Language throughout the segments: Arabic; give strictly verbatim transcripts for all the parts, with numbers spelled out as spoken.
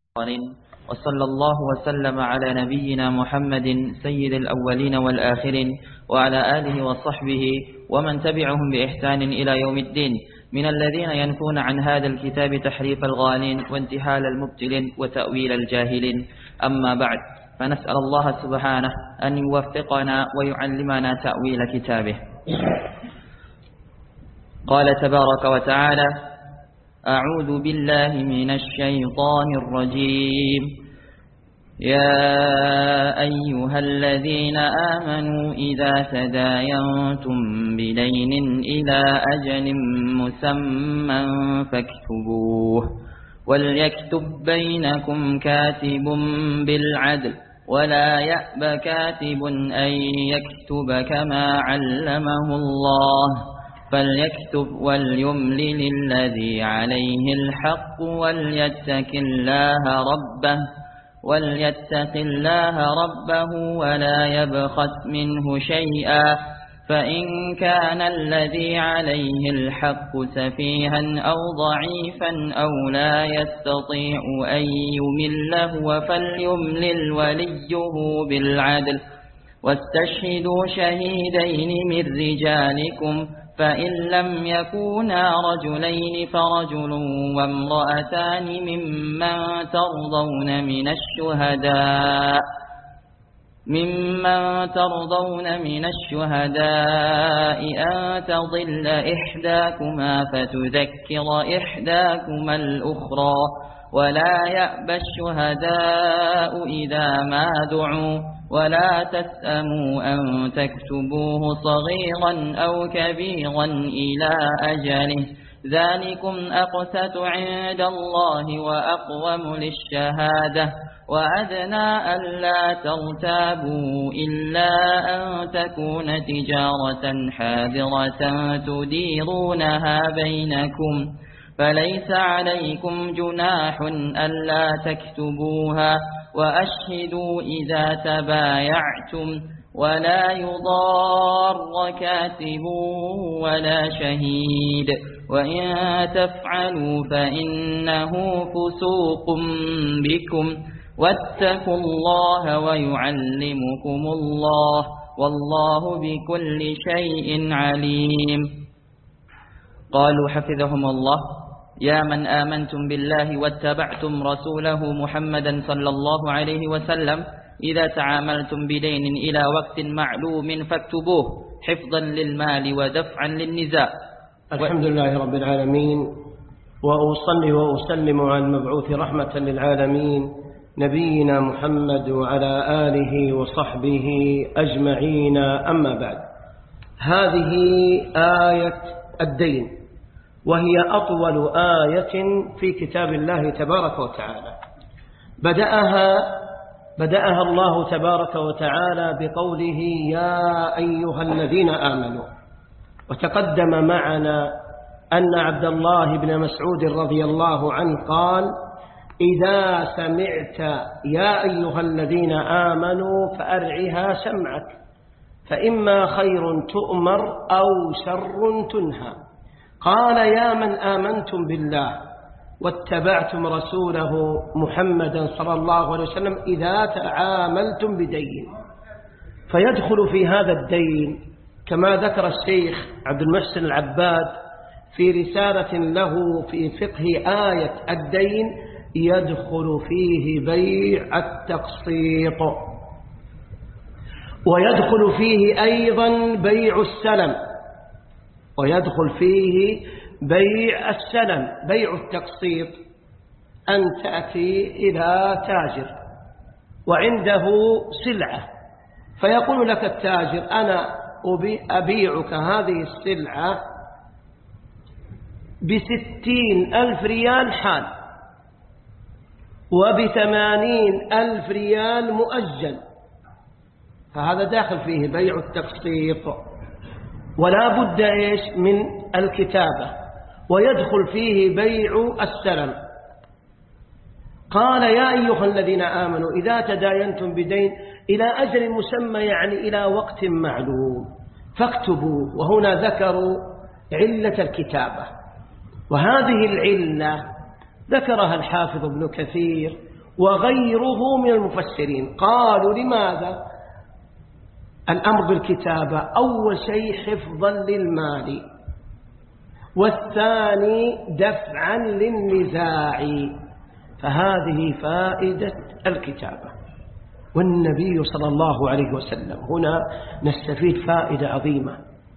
وصلى الله وسلم على نبينا محمد سيد الأولين والآخرين وعلى آله وصحبه ومن تبعهم بإحسان إلى يوم الدين، من الذين ينفون عن هذا الكتاب تحريف الغالين وانتحال المبتلين وتأويل الجاهلين. أما بعد، فنسأل الله سبحانه أن يوفقنا ويعلمنا تأويل كتابه. قال تبارك وتعالى: أعوذ بالله من الشيطان الرجيم. يا أيها الذين آمنوا إذا تداينتم بدين إلى أجل مسمى فاكتبوه، وليكتب بينكم كاتب بالعدل، ولا يأب كاتب أن يكتب كما علمه الله، فليكتب وليملل الذي عليه الحق وليتق الله ربه وليتق الله ربه ولا يبخس منه شيئا، فإن كان الذي عليه الحق سفيها أو ضعيفا أو لا يستطيع أن يمل هو فليملل وليه بالعدل، واستشهدوا شهيدين من رجالكم، فإن لم يكونا رجلين فرجل وامرأتان ممن ترضون من الشهداء ممن ترضون من الشهداء أن تضل إحداكما فتذكر إحداكما الأخرى، ولا يأبى الشهداء إذا ما دعوا، ولا تسأموا أن تكتبوه صغيرا أو كبيرا إلى أجله، ذلكم أقسط عند الله وأقوم للشهادة، وأدنى ألا ترتابوا إلا أن تكون تجارة حاضرة تديرونها بينكم، فليس عليكم جناح ألا تكتبوها، وأشهدوا إذا تبايعتم، ولا يضار كاتب ولا شهيد، وإن تفعلوا فإنه فسوق بكم، واتقوا الله ويعلمكم الله، والله بكل شيء عليم. قالوا حفظهم الله: يا من آمنتم بالله واتبعتم رسوله محمدا صلى الله عليه وسلم، إذا تعاملتم بدين إلى وقت معلوم فاكتبوه حفظا للمال ودفعا للنزاع. الحمد لله رب العالمين، وأصلي وأسلم على المبعوث رحمة للعالمين نبينا محمد وعلى آله وصحبه أجمعين. أما بعد، هذه آية الدين، وهي أطول آية في كتاب الله تبارك وتعالى. بدأها بدأها الله تبارك وتعالى بقوله: يا أيها الذين آمنوا. وتقدم معنا أن عبد الله بن مسعود رضي الله عنه قال: إذا سمعت يا أيها الذين آمنوا فأرعها سمعك، فإما خير تؤمر أو شر تنهى. قال: يا من آمنتم بالله واتبعتم رسوله محمدا صلى الله عليه وسلم، إذا تعاملتم بدين. فيدخل في هذا الدين كما ذكر الشيخ عبد المحسن العباد في رسالة له في فقه آية الدين، يدخل فيه بيع التقسيط، ويدخل فيه أيضا بيع السلم، ويدخل فيه بيع السلم بيع التقسيط، أن تأتي إلى تاجر وعنده سلعة فيقول لك التاجر: أنا أبيعك هذه السلعة بستين ألف ريال حال، وبثمانين ألف ريال مؤجل، فهذا داخل فيه بيع التقسيط، ولا بد إيش من الكتابة، ويدخل فيه بيع السلم. قال: يا أيها الذين آمنوا إذا تداينتم بدين إلى أجل مسمى، يعني إلى وقت معلوم، فاكتبوا. وهنا ذكروا علة الكتابة، وهذه العلة ذكرها الحافظ ابن كثير وغيره من المفسرين. قالوا لماذا الأمر بالكتابة؟ أول شيء حفظا للمال، والثاني دفعا للنزاع، فهذه فائدة الكتابة. والنبي صلى الله عليه وسلم هنا نستفيد فائدة عظيمة،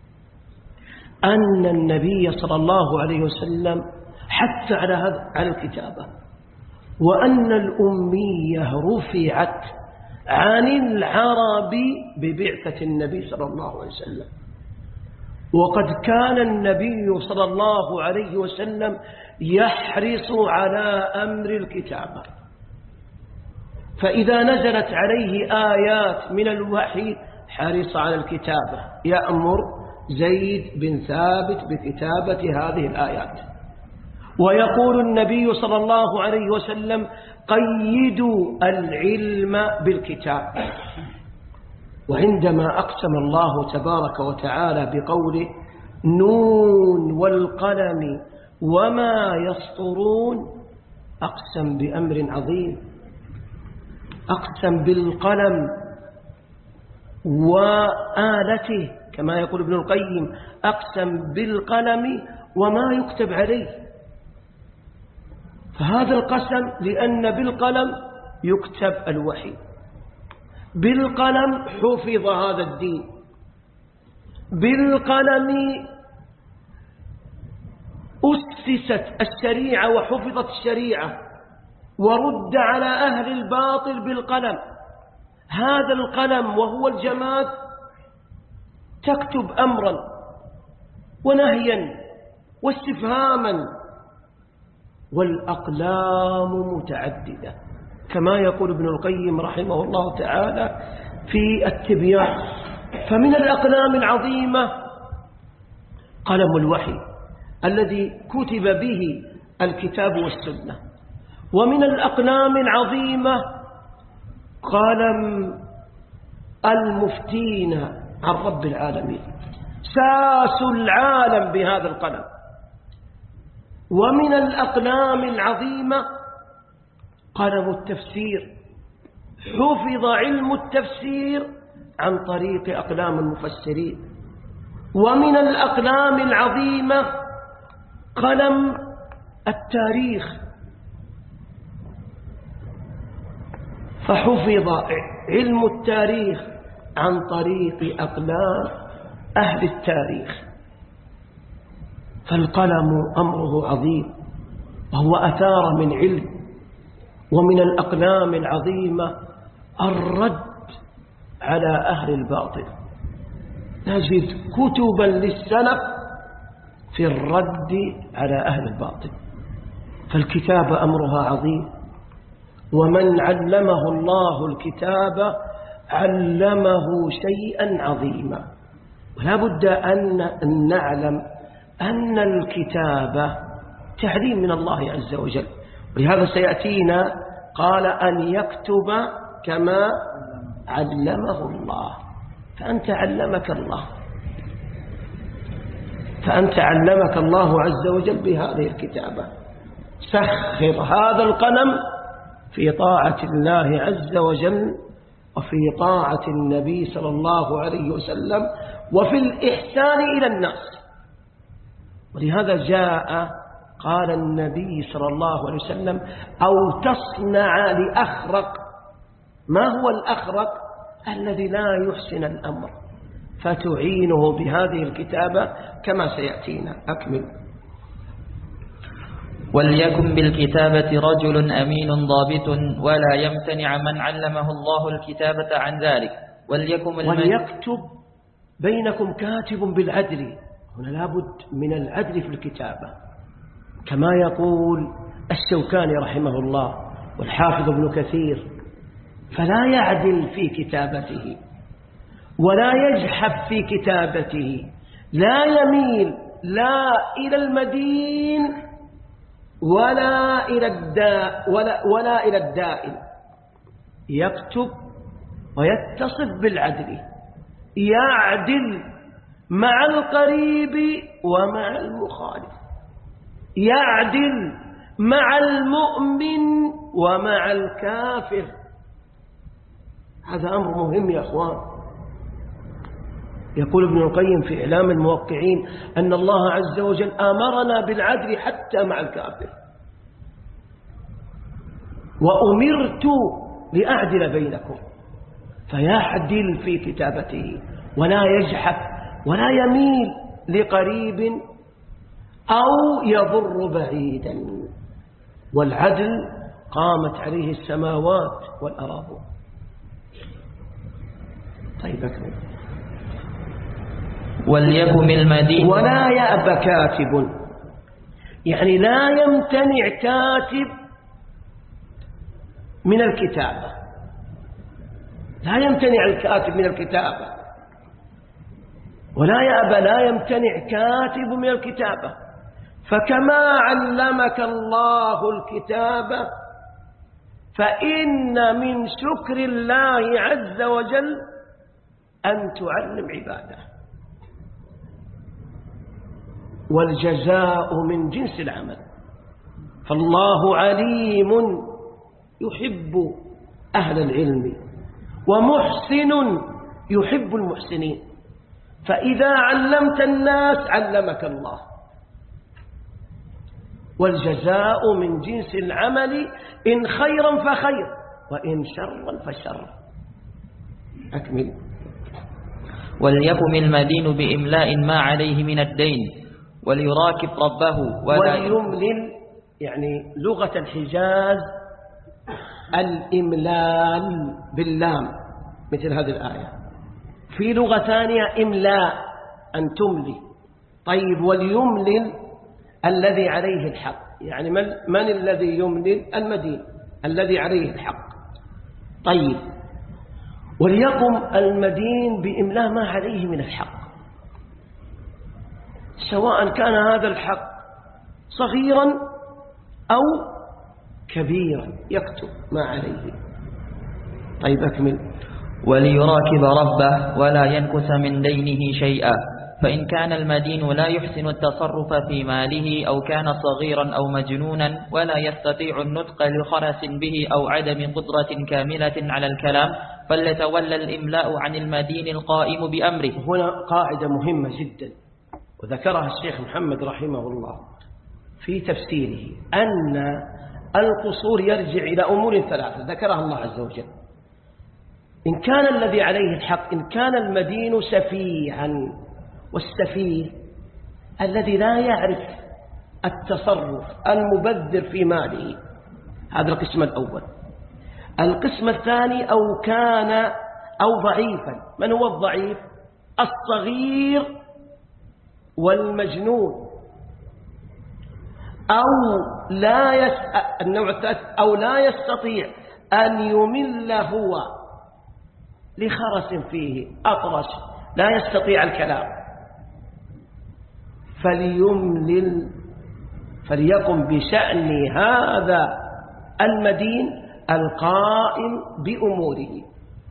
أن النبي صلى الله عليه وسلم حث على هذا على الكتابة، وأن الأمية رفعت عن العرب ببعثة النبي صلى الله عليه وسلم. وقد كان النبي صلى الله عليه وسلم يحرص على أمر الكتابة، فإذا نزلت عليه آيات من الوحي حرص على الكتابة، يأمر زيد بن ثابت بكتابة هذه الآيات. ويقول النبي صلى الله عليه وسلم قيدوا العلم بالكتاب. وعندما أقسم الله تبارك وتعالى بقوله نون والقلم وما يسطرون، أقسم بأمر عظيم، أقسم بالقلم وآلته، كما يقول ابن القيم أقسم بالقلم وما يكتب عليه. فهذا القسم لأن بالقلم يكتب الوحي، بالقلم حفظ هذا الدين، بالقلم أسست الشريعة وحفظت الشريعة، ورد على أهل الباطل بالقلم. هذا القلم وهو الجماد تكتب أمرا ونهيا واستفهاما، والأقلام متعددة، كما يقول ابن القيم رحمه الله تعالى في التبيان. فمن الأقلام العظيمة قلم الوحي الذي كتب به الكتاب والسنة، ومن الأقلام العظيمة قلم المفتين عن رب العالمين، ساس العالم بهذا القلم. ومن الأقلام العظيمة قلم التفسير، حفظ علم التفسير عن طريق أقلام المفسرين. ومن الأقلام العظيمة قلم التاريخ، فحفظ علم التاريخ عن طريق أقلام أهل التاريخ. فالقلم أمره عظيم، وهو أثار من علم. ومن الأقلام العظيمة الرد على أهل الباطل، نجد كتبا للسلف في الرد على أهل الباطل. فالكتاب أمرها عظيم، ومن علمه الله الكتاب علمه شيئا عظيما. ولا بد أن نعلم أن الكتابة تعليم من الله عز وجل، ولهذا سيأتينا قال أن يكتب كما علمه الله. فأنت علمك الله فأنت علمك الله عز وجل بهذه الكتابة. سخر هذا القلم في طاعة الله عز وجل، وفي طاعة النبي صلى الله عليه وسلم، وفي الإحسان إلى الناس. ولهذا جاء قال النبي صلى الله عليه وسلم أو تصنع لأخرق. ما هو الأخرق؟ الذي لا يحسن الأمر، فتعينه بهذه الكتابة كما سيأتينا. أكمل. وليكن بالكتابة رجل أمين ضابط ولا يمتنع من علمه الله الكتابة عن ذلك. وليكن وليكتب بينكم كاتب بالعدل. هنا لابد من العدل في الكتابة، كما يقول الشوكاني رحمه الله والحافظ ابن كثير، فلا يعدل في كتابته ولا يجحف في كتابته، لا يميل لا إلى المدين ولا إلى الداء ولا, ولا إلى الدائن. يكتب ويتصف بالعدل، يعدل مع القريب ومع المخالف، يعدل مع المؤمن ومع الكافر. هذا أمر مهم يا أخوان. يقول ابن القيم في إعلام الموقعين أن الله عز وجل آمرنا بالعدل حتى مع الكافر. وأمرت لأعدل بينكم، فيعدل في كتابته ولا يجحف ولا يميل لقريب أو يضر بعيدا. والعدل قامت عليه السماوات والأراضي. طيب أكمل. وليكن المدين ولا يأبى كاتب، يعني لا يمتنع كاتب من الكتابة، لا يمتنع الكاتب من الكتابة، ولا يأبى لا يمتنع كاتب من الكتابة. فكما علمك الله الكتابة فإن من شكر الله عز وجل أن تعلم عباده. والجزاء من جنس العمل، فالله عليم يحب أهل العلم ومحسن يحب المحسنين. فإذا علمت الناس علمك الله. والجزاء من جنس العمل، إن خيرا فخير وإن شرا فشر. أكمل. وليقم المدين بإملاء ما عليه من الدين وليراكب ربه ولا وليملل، يعني لغة الحجاز الإملال باللام مثل هذه الآية. في لغة ثانية إملاء أن تملي. طيب وليملل الذي عليه الحق، يعني من, من الذي يملل؟ المدين الذي عليه الحق. طيب وليقم المدين بإملاء ما عليه من الحق، سواء كان هذا الحق صغيرا أو كبيرا يكتب ما عليه. طيب أكمل. وليراكب ربه ولا ينكس من دينه شيئا، فإن كان المدين لا يحسن التصرف في ماله أو كان صغيرا أو مجنونا ولا يستطيع النطق لخرس به أو عدم قدرة كاملة على الكلام فليتولى الإملاء عن المدين القائم بأمره. هنا قاعدة مهمة جدا وذكرها الشيخ محمد رحمه الله في تفسيره، أن القصور يرجع إلى أمور ثلاثة ذكرها الله عز وجل. إن كان الذي عليه الحق، إن كان المدين سفيها، والسفيه الذي لا يعرف التصرف المبذر في ماله، هذا القسم الأول. القسم الثاني أو كان أو ضعيفا. من هو الضعيف؟ الصغير والمجنون. أو لا يس... النوع الثالث أو لا يستطيع أن يمل هو لخرس فيه أطرش لا يستطيع الكلام، فليملل فليقم بشأن هذا المدين القائم بأموره،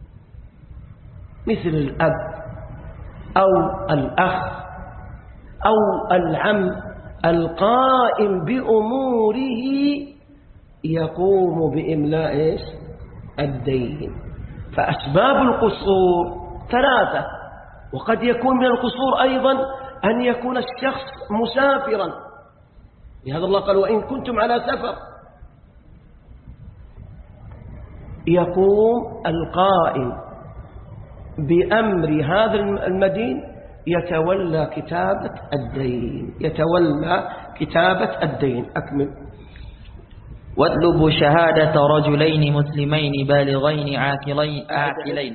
مثل الأب أو الأخ أو العم القائم بأموره يقوم بإملاء الدين. فأسباب القصور ثلاثة، وقد يكون من القصور أيضا أن يكون الشخص مسافرا، لهذا الله قال وإن كنتم على سفر. يقوم القائم بأمر هذا المدين يتولى كتابة الدين يتولى كتابة الدين. أكمل. واطلبوا شهادة رجلين مسلمين بالغين عاقلين عاقلين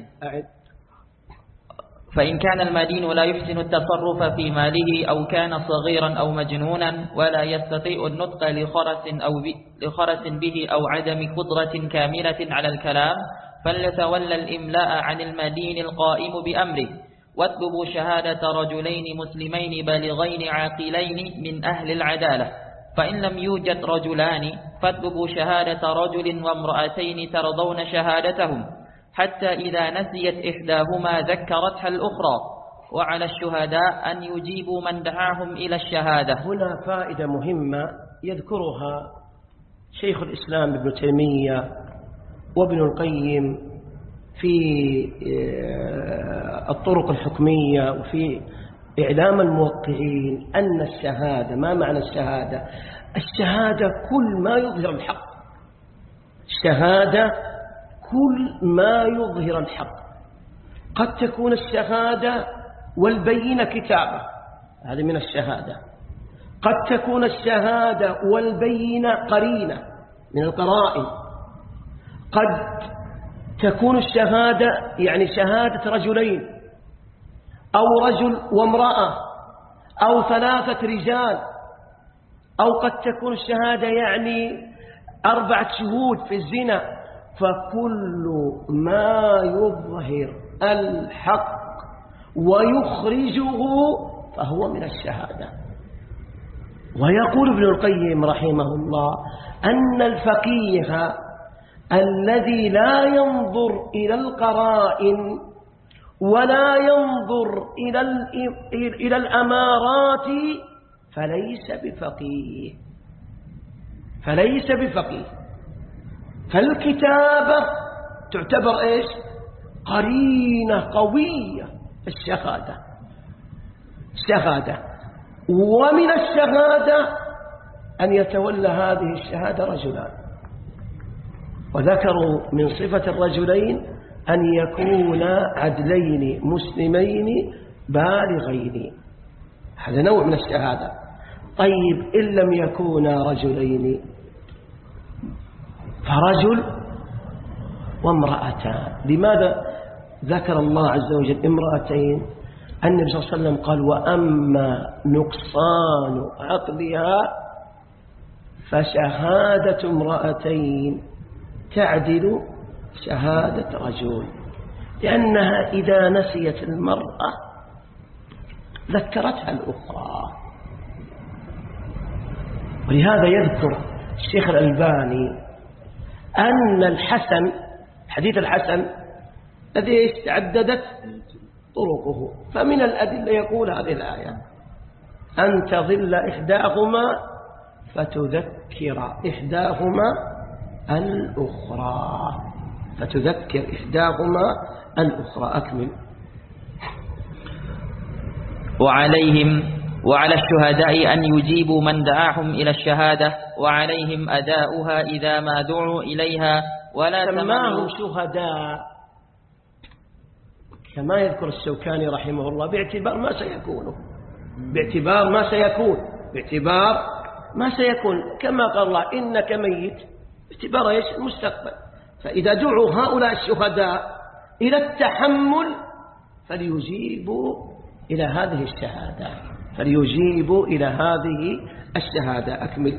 فإن كان المدين لا يحسن التصرف في ماله أو كان صغيرا أو مجنونا ولا يستطيع النطق لخرس أو لخرس به أو عدم قدرة كاملة على الكلام فليتولى الإملاء عن المدين القائم بأمره. واطلبوا شهادة رجلين مسلمين بالغين عاقلين من أهل العدالة، فإن لم يوجد رجلان فاطلبوا شهادة رجل وامرأتين ترضون شهادتهم، حتى إذا نسيت إحداهما ذكرتها الأخرى، وعلى الشهداء أن يجيبوا من دعاهم إلى الشهادة. هنا فائدة مهمة يذكرها شيخ الإسلام ابن تيمية وابن القيم في الطرق الحكمية وفي إعلام الموقعين أن الشهادة، ما معنى الشهادة؟ الشهادة كل ما يظهر الحق، الشهادة كل ما يظهر الحق. قد تكون الشهادة والبينة كتابة، هذه من الشهادة. قد تكون الشهادة والبينة قرينة من القرائن. قد تكون الشهادة يعني شهادة رجلين أو رجل وامرأة أو ثلاثة رجال، أو قد تكون الشهادة يعني أربعة شهود في الزنا. فكل ما يظهر الحق ويخرجه فهو من الشهادة. ويقول ابن القيم رحمه الله أن الفقيه الذي لا ينظر إلى القرائن ولا ينظر إلى إلى الأمارات فليس بفقيه، فليس بفقيه. فالكتابة تعتبر إيش؟ قرينة قوية الشهادة، الشهادة. ومن الشهادة أن يتولى هذه الشهادة رجلان، وذكروا من صفة الرجلين أن يكونا عدلين مسلمين بالغين، هذا نوع من الشهادة. طيب إن لم يكونا رجلين فرجل وامرأتان. لماذا ذكر الله عز وجل امرأتين؟ النبي صلى الله عليه وسلم قال وأما نقصان عقلها فشهادة امرأتين تعدل شهادة رجل، لأنها إذا نسيت المرأة ذكرتها الأخرى. ولهذا يذكر الشيخ الألباني أن الحسن، حديث الحسن الذي تعددت طرقه، فمن الأدلة يقول هذه الآية أن تظل إحداهما فتذكر إحداهما الأخرى، فتذكر إحداهما الأخرى. أكمل. وعليهم وعلى الشهداء أن يجيبوا من دعاهم إلى الشهادة، وعليهم أداؤها إذا ما دعوا إليها، ولا سماهم شهداء كما يذكر الشوكاني رحمه الله باعتبار ما سيكون، باعتبار ما سيكون باعتبار ما سيكون كما قال الله إنك ميت، باعتبار ايش؟ المستقبل. فإذا دعوا هؤلاء الشهداء إلى التحمل فليجيبوا إلى هذه الشهادة، فليجيبوا إلى هذه الشهادة. أكمل.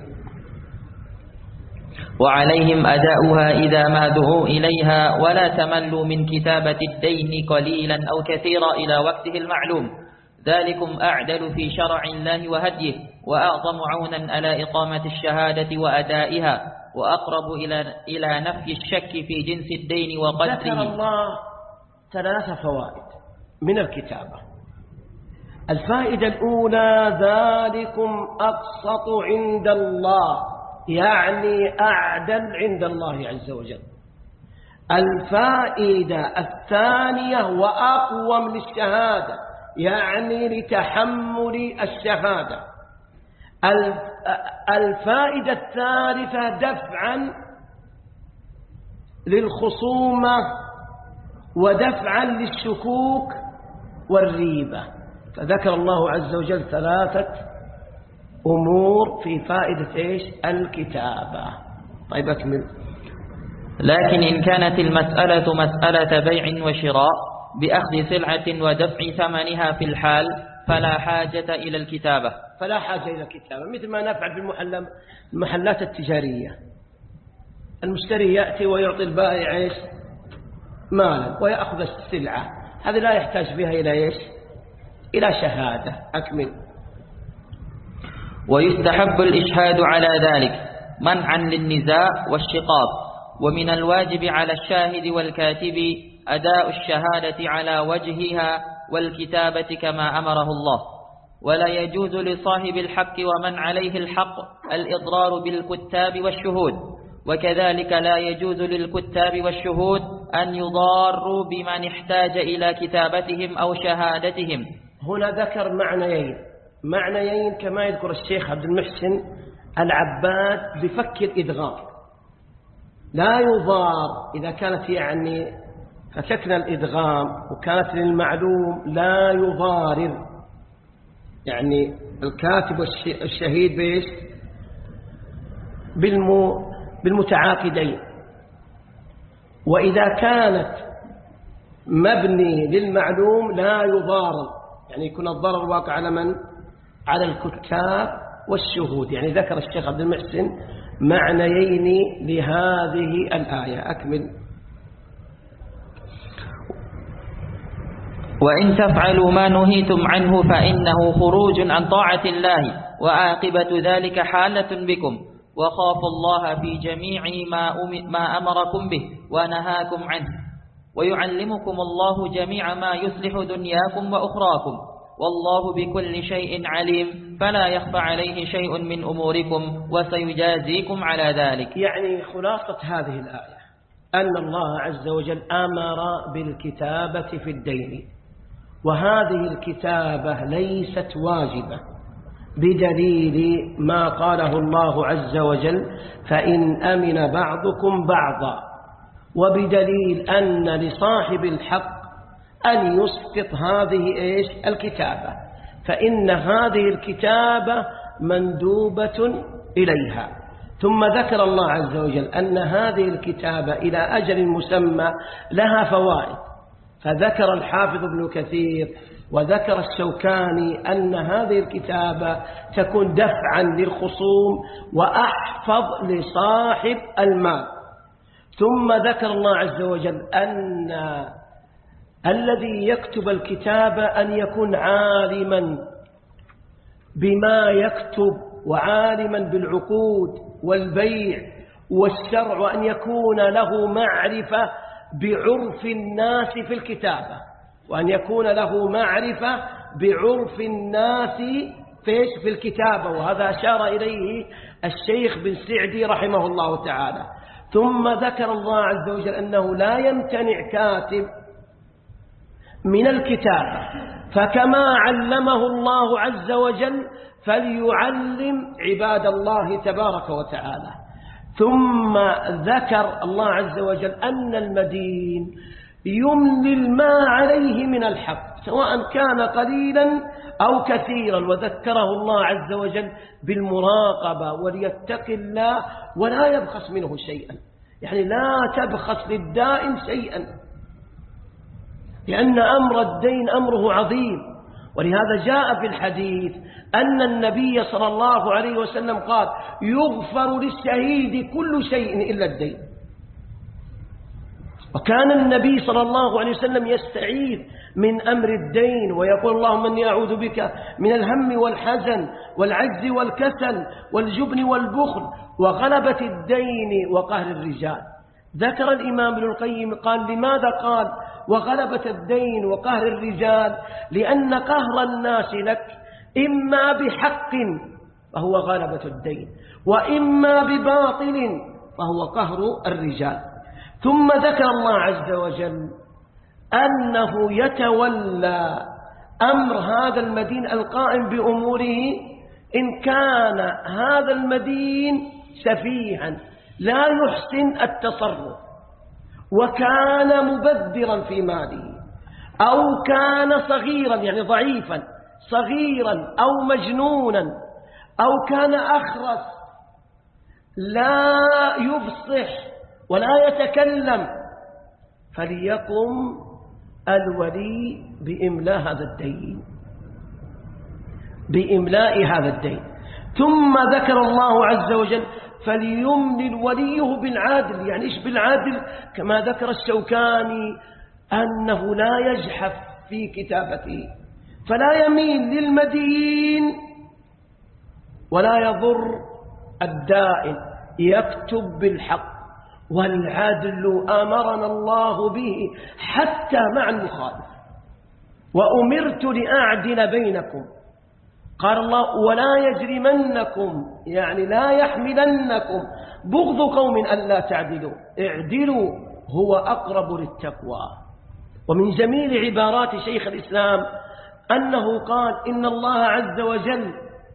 وعليهم أداؤها إذا ما دعوا إليها، ولا تملوا من كتابة الدين قليلا أو كثيرا إلى وقته المعلوم، ذلكم أعدل في شرع الله وهديه، وأعظم عونا على إقامة الشهادة وأدائها، وأقرب إلى إلى نفي الشك في جنس الدين وقدره. ذكر الله ثلاث فوائد من الكتابة. الفائدة الأولى ذلكم أقسط عند الله، يعني أعدل عند الله عز وجل. الفائدة الثانية وأقوم للشهادة، يعني لتحمل الشهادة. الفائدة الثالثة دفعا للخصومة ودفعا للشكوك والريبة. فذكر الله عز وجل ثلاثة أمور في فائدة إيش؟ الكتابة. طيب أكمل. لكن إن كانت المسألة مسألة بيع وشراء بأخذ سلعة ودفع ثمنها في الحال فلا حاجة إلى الكتابة. فلا حاجة إلى الكتابة، مثل ما نفعل في المحلات التجارية. المشتري يأتي ويعطي البائع إيش؟ مالا ويأخذ السلعة، هذا لا يحتاج بها إلى إيش؟ إلى شهادة. أكمل. ويستحب الإشهاد على ذلك منعا للنزاع والشقاق. ومن الواجب على الشاهد والكاتب أداء الشهادة على وجهها والكتابة كما أمره الله. ولا يجوز لصاحب الحق ومن عليه الحق الإضرار بالكتاب والشهود، وكذلك لا يجوز للكتاب والشهود أن يضاروا بمن احتاج إلى كتابتهم أو شهادتهم. هنا ذكر معنيين معنيين كما يذكر الشيخ عبد المحسن العباد بفك الإدغام. لا يضار إذا كانت يعني فككنا الإدغام وكانت للمعلوم لا يضارر، يعني الكاتب والشهيد بيش بالمتعاقدين. وإذا كانت مبني للمعلوم لا يضارر، يعني يكون الضرر واقع على من؟ على الكتاب والشهود. يعني ذكر الشيخ عبد المحسن معنيين لهذه الآية. أكمل. وإن تفعلوا ما نهيتم عنه فإنه خروج عن طاعة الله، وعاقبة ذلك حالة بكم، وخافوا الله في جميع ما, ما أمركم به ونهاكم عنه، ويعلمكم الله جميع ما يصلح دنياكم وأخراكم، والله بكل شيء عليم، فلا يخفى عليه شيء من أموركم، وسيجازيكم على ذلك. يعني خلاصة هذه الآية أن الله عز وجل أمر بالكتابة في الدين، وهذه الكتابة ليست واجبة بدليل ما قاله الله عز وجل فإن أمن بعضكم بعضا، وبدليل أن لصاحب الحق أن يسقط هذه إيش الكتابة، فإن هذه الكتابة مندوبة إليها. ثم ذكر الله عز وجل أن هذه الكتابة إلى أجل مسمى لها فوائد، فذكر الحافظ ابن كثير وذكر الشوكاني أن هذه الكتابة تكون دفعا للخصوم وأحفظ لصاحب المال. ثم ذكر الله عز وجل أن الذي يكتب الكتابة أن يكون عالما بما يكتب وعالما بالعقود والبيع والشرع، وأن يكون له معرفة بعرف الناس في الكتابة، وأن يكون له معرفة بعرف الناس في الكتابة، وهذا أشار إليه الشيخ بن سعدي رحمه الله تعالى. ثم ذكر الله عز وجل أنه لا يمتنع كاتب من الكتابة، فكما علمه الله عز وجل فليعلم عباد الله تبارك وتعالى. ثم ذكر الله عز وجل أن المدين يملي ما عليه من الحق سواء كان قليلا أو كثيرا، وذكره الله عز وجل بالمراقبة وليتق الله ولا يبخس منه شيئا، يعني لا تبخس للدائن شيئا، لأن أمر الدين أمره عظيم. ولهذا جاء في الحديث أن النبي صلى الله عليه وسلم قال يغفر للشهيد كل شيء إلا الدين. وكان النبي صلى الله عليه وسلم يستعيذ من أمر الدين ويقول اللهم إني أعوذ بك من الهم والحزن والعجز والكسل والجبن والبخل وغلبة الدين وقهر الرجال. ذكر الإمام ابن القيم قال لماذا قال وغلبة الدين وقهر الرجال؟ لأن قهر الناس لك إما بحق فهو غلبة الدين، وإما بباطل فهو قهر الرجال. ثم ذكر الله عز وجل أنه يتولى أمر هذا المدين القائم بأموره إن كان هذا المدين سفيها لا يحسن التصرف، وكان مبذرا في ماله، أو كان صغيرا يعني ضعيفا صغيرا أو مجنونا، أو كان أخرس لا يفصح ولا يتكلم، فليقم الولي بإملاء هذا الدين بإملاء هذا الدين. ثم ذكر الله عز وجل فليملل وليه بالعدل. يعني إيش بالعدل؟ كما ذكر الشوكاني أنه لا يجحف في كتابته، فلا يميل للمدين ولا يضر الدائن، يكتب بالحق. والعدل أمرنا الله به حتى مع المخالف، وأمرت لأعدل بينكم قال الله ولا يجرمنكم يعني لا يحملنكم بغض قوم ألا تعدلوا اعدلوا هو أقرب للتقوى. ومن جميل عبارات شيخ الإسلام أنه قال إن الله عز وجل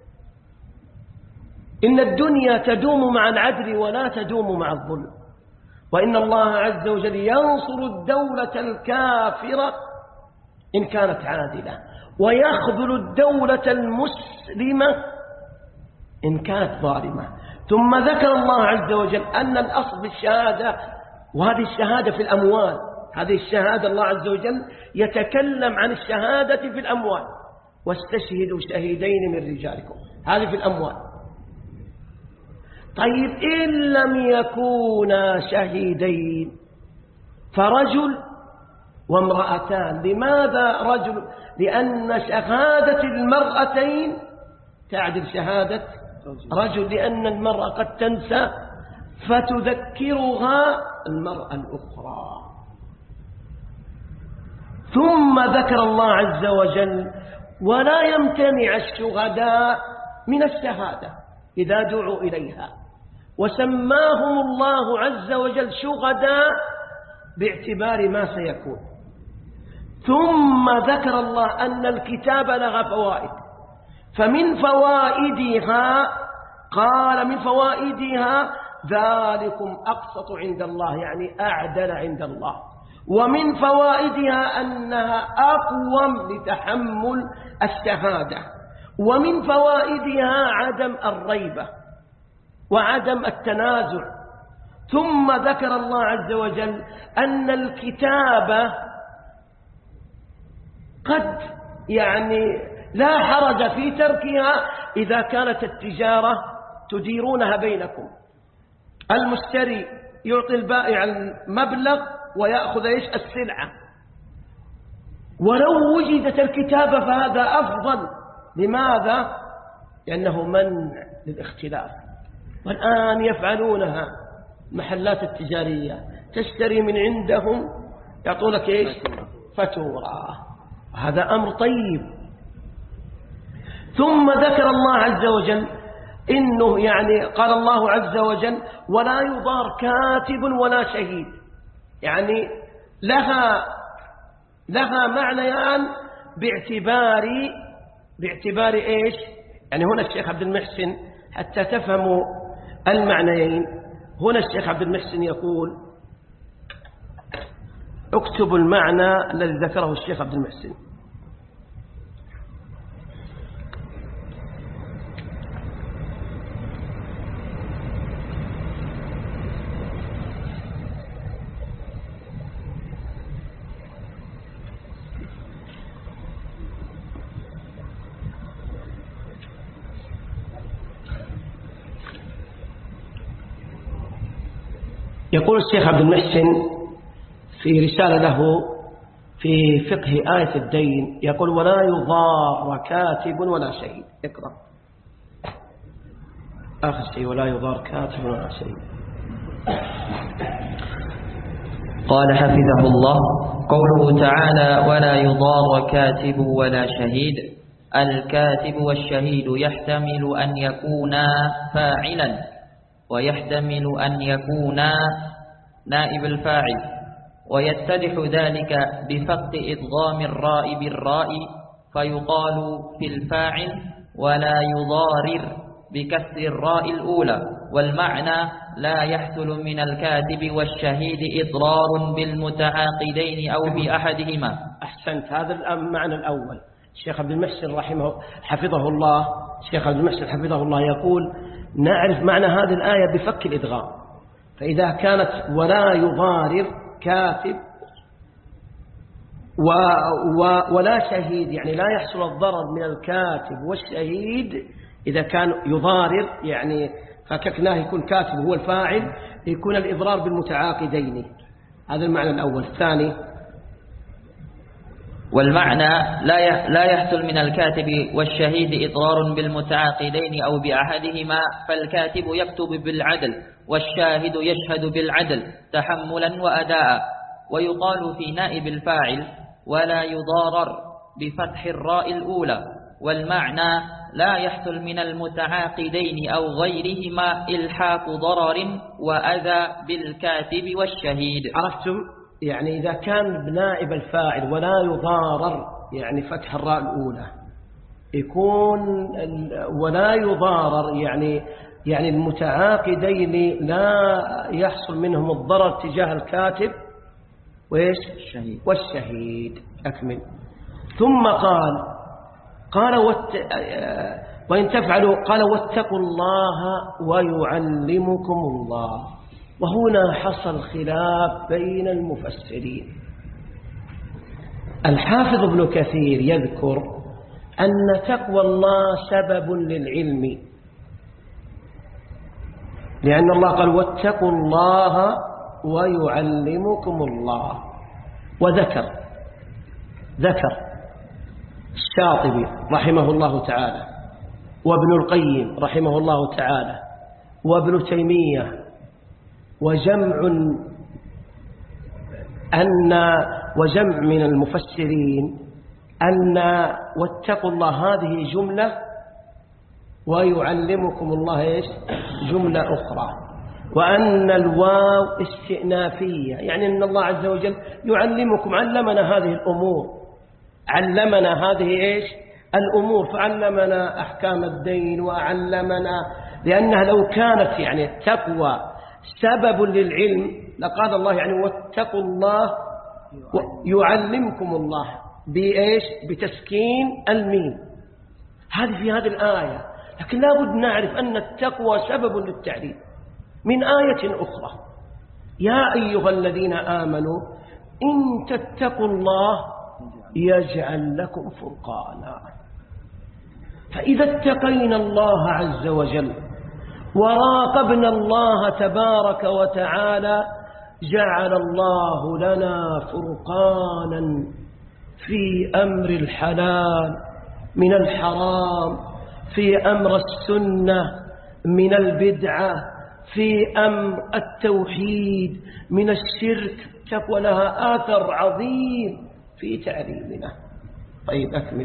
إن الدنيا تدوم مع العدل ولا تدوم مع الظلم، وإن الله عز وجل ينصر الدولة الكافرة إن كانت عادلة، ويخذل الدولة المسلمة إن كانت ظالمة. ثم ذكر الله عز وجل أن الأصل بالشهادة، وهذه الشهادة في الأموال، هذه الشهادة الله عز وجل يتكلم عن الشهادة في الأموال، واستشهدوا شهيدين من رجالكم، هذه في الأموال. طيب إن لم يكونا شهيدين فرجل وامرأتان. لماذا رجل؟ لأن شهادة المرأتين تعدل شهادة رجل، لأن المرأة قد تنسى فتذكرها المرأة الأخرى. ثم ذكر الله عز وجل ولا يمتنع الشهداء من الشهادة إذا دعوا إليها، وسماهم الله عز وجل شهداء باعتبار ما سيكون. ثم ذكر الله أن الكتاب لها فوائد، فمن فوائدها قال من فوائدها ذلكم أقسط عند الله يعني أعدل عند الله، ومن فوائدها أنها أقوم لتحمل الشهادة، ومن فوائدها عدم الريبة وعدم التنازع. ثم ذكر الله عز وجل أن الكتابة قد يعني لا حرج في تركها إذا كانت التجارة تديرونها بينكم، المشتري يعطي البائع المبلغ ويأخذ إيش السلعة. ولو وجدت الكتابة فهذا أفضل. لماذا؟ لأنه منع للاختلاف. والآن يفعلونها المحلات التجارية، تشتري من عندهم يعطونك إيش فاتورة، هذا أمر طيب. ثم ذكر الله عز وجل إنه يعني قال الله عز وجل ولا يضار كاتب ولا شهيد، يعني لها لها معنيان باعتبار باعتبار إيش؟ يعني هنا الشيخ عبد المحسن حتى تفهموا المعنيين، هنا الشيخ عبد المحسن يقول اكتبوا المعنى الذي ذكره الشيخ عبد المحسن. يقول الشيخ عبد المحسن في رسالة له في فقه آية الدين، يقول ولا يضار كاتب ولا شهيد. اقرأ آخر شيء ولا يضار كاتب ولا شهيد. قال حفظه الله قوله تعالى ولا يضار كاتب ولا شهيد. الكاتب والشهيد يحتمل أن يكونا فاعلا ويحتمل أن يكونا نائب الفاعل، ويتضح ذلك بفق إدغام الراء بالراء فيقال في الفاعل ولا يضارر بكسر الراء الأولى، والمعنى لا يحصل من الكاتب والشهيد إضرار بالمتعاقدين أو بأحدهما. أحسنت، هذا المعنى الأول. الشيخ عبد المحسن رحمه حفظه الله الشيخ عبد المحسن حفظه الله يقول نعرف معنى هذه الآية بفك الإدغام. فإذا كانت ولا يضارر كاتب و و ولا شهيد يعني لا يحصل الضرر من الكاتب والشهيد، إذا كان يضارر يعني فككناه يكون كاتب هو الفاعل يكون الإضرار بالمتعاقدين. هذا المعنى الأول. الثاني والمعنى لا لا يحصل من الكاتب والشهيد إضرار بالمتعاقدين أو بأحدهما، فالكاتب يكتب بالعدل والشاهد يشهد بالعدل تحملا وأداء. ويقال في نائب الفاعل ولا يضارر بفتح الراء الأولى، والمعنى لا يحصل من المتعاقدين أو غيرهما إلحاق ضرر وأذى بالكاتب والشهيد. عرفتم؟ يعني إذا كان بنائب الفاعل ولا يضارر، يعني فتح الراء الأولى يكون ولا يضارر، يعني يعني المتعاقدين لا يحصل منهم الضرر تجاه الكاتب وإيش؟ الشهيد والشهيد. أكمل. ثم قال قال وات... وإن تفعلوا قال واتقوا الله ويعلمكم الله. وهنا حصل خلاف بين المفسرين. الحافظ ابن كثير يذكر أن تقوى الله سبب للعلم، لأن الله قال واتقوا الله ويعلمكم الله. وذكر ذكر الشاطبي رحمه الله تعالى وابن القيم رحمه الله تعالى وابن تيمية وجمع أن وجمع من المفسرين أن واتقوا الله هذه جملة ويعلمكم الله إيش جملة أخرى، وأن الواو استئنافية، يعني أن الله عز وجل يعلمكم، علمنا هذه الأمور، علمنا هذه إيش الأمور، فعلمنا أحكام الدين وعلمنا، لأنها لو كانت يعني التقوى سبب للعلم لقال الله يعني واتقوا الله يعلمكم الله بإيش بتسكين الميم، هذه في هذه الآية. لكن لا بد نعرف أن التقوى سبب للتعليم من آية أخرى: يا أيها الذين آمنوا إن تتقوا الله يجعل لكم فرقانا. فإذا اتقينا الله عز وجل وراقبنا الله تبارك وتعالى جعل الله لنا فرقانا في أمر الحلال من الحرام، في أمر السنة من البدعة، في أمر التوحيد من الشرك. تقوى لها آثر عظيم في تعليمنا. طيب أكمل.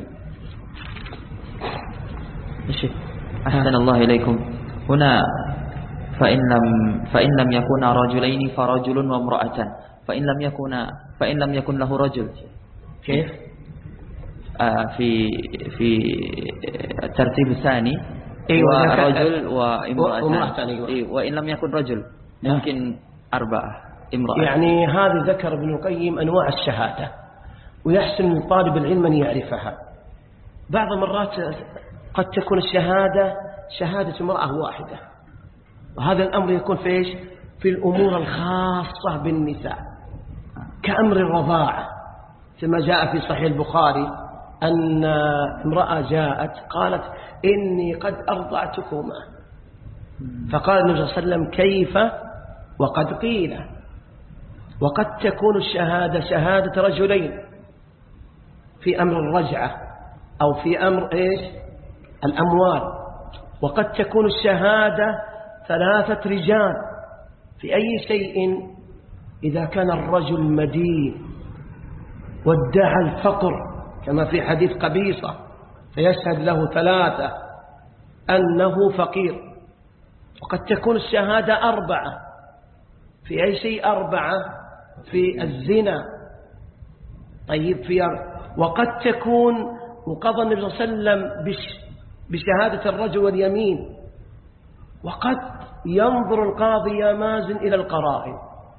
أحسن الله إليكم. هنا فإن لم فإن لم يكونا رجلين فرجل وامرأة، فإن لم يكونا فإن لم يكن له رجل كيف؟ آه في في الترتيب الثاني أيوة رجل وامرأة، أيوة. وإن لم يكن رجل ممكن أربعة امرأة. يعني هذا ذكر ابن القيم أنواع الشهادة، ويحسن من طالب العلم أن يعرفها. بعض مرات قد تكون الشهادة شهادة امرأة واحدة، وهذا الأمر يكون في إيش؟ في الأمور الخاصة بالنساء كأمر الرضاعة، كما جاء في صحيح البخاري أن امرأة جاءت قالت إني قد أرضعتكما، فقال النبي صلى الله عليه وسلم كيف وقد قيل. وقد تكون الشهادة شهادة رجلين في أمر الرجعة أو في أمر إيش الأموال، وقد تكون الشهادة ثلاثة رجال في أي شيء. إذا كان الرجل مدين وادعى الفقر كما في حديث قبيصة فيشهد له ثلاثة أنه فقير. وقد تكون الشهادة أربعة في أي شيء، أربعة في الزنا. طيب في وقد تكون وقضى النبي صلى الله عليه وسلم بشهادة الرجل واليمين. وقد ينظر القاضي يا مازن إلى القرائن،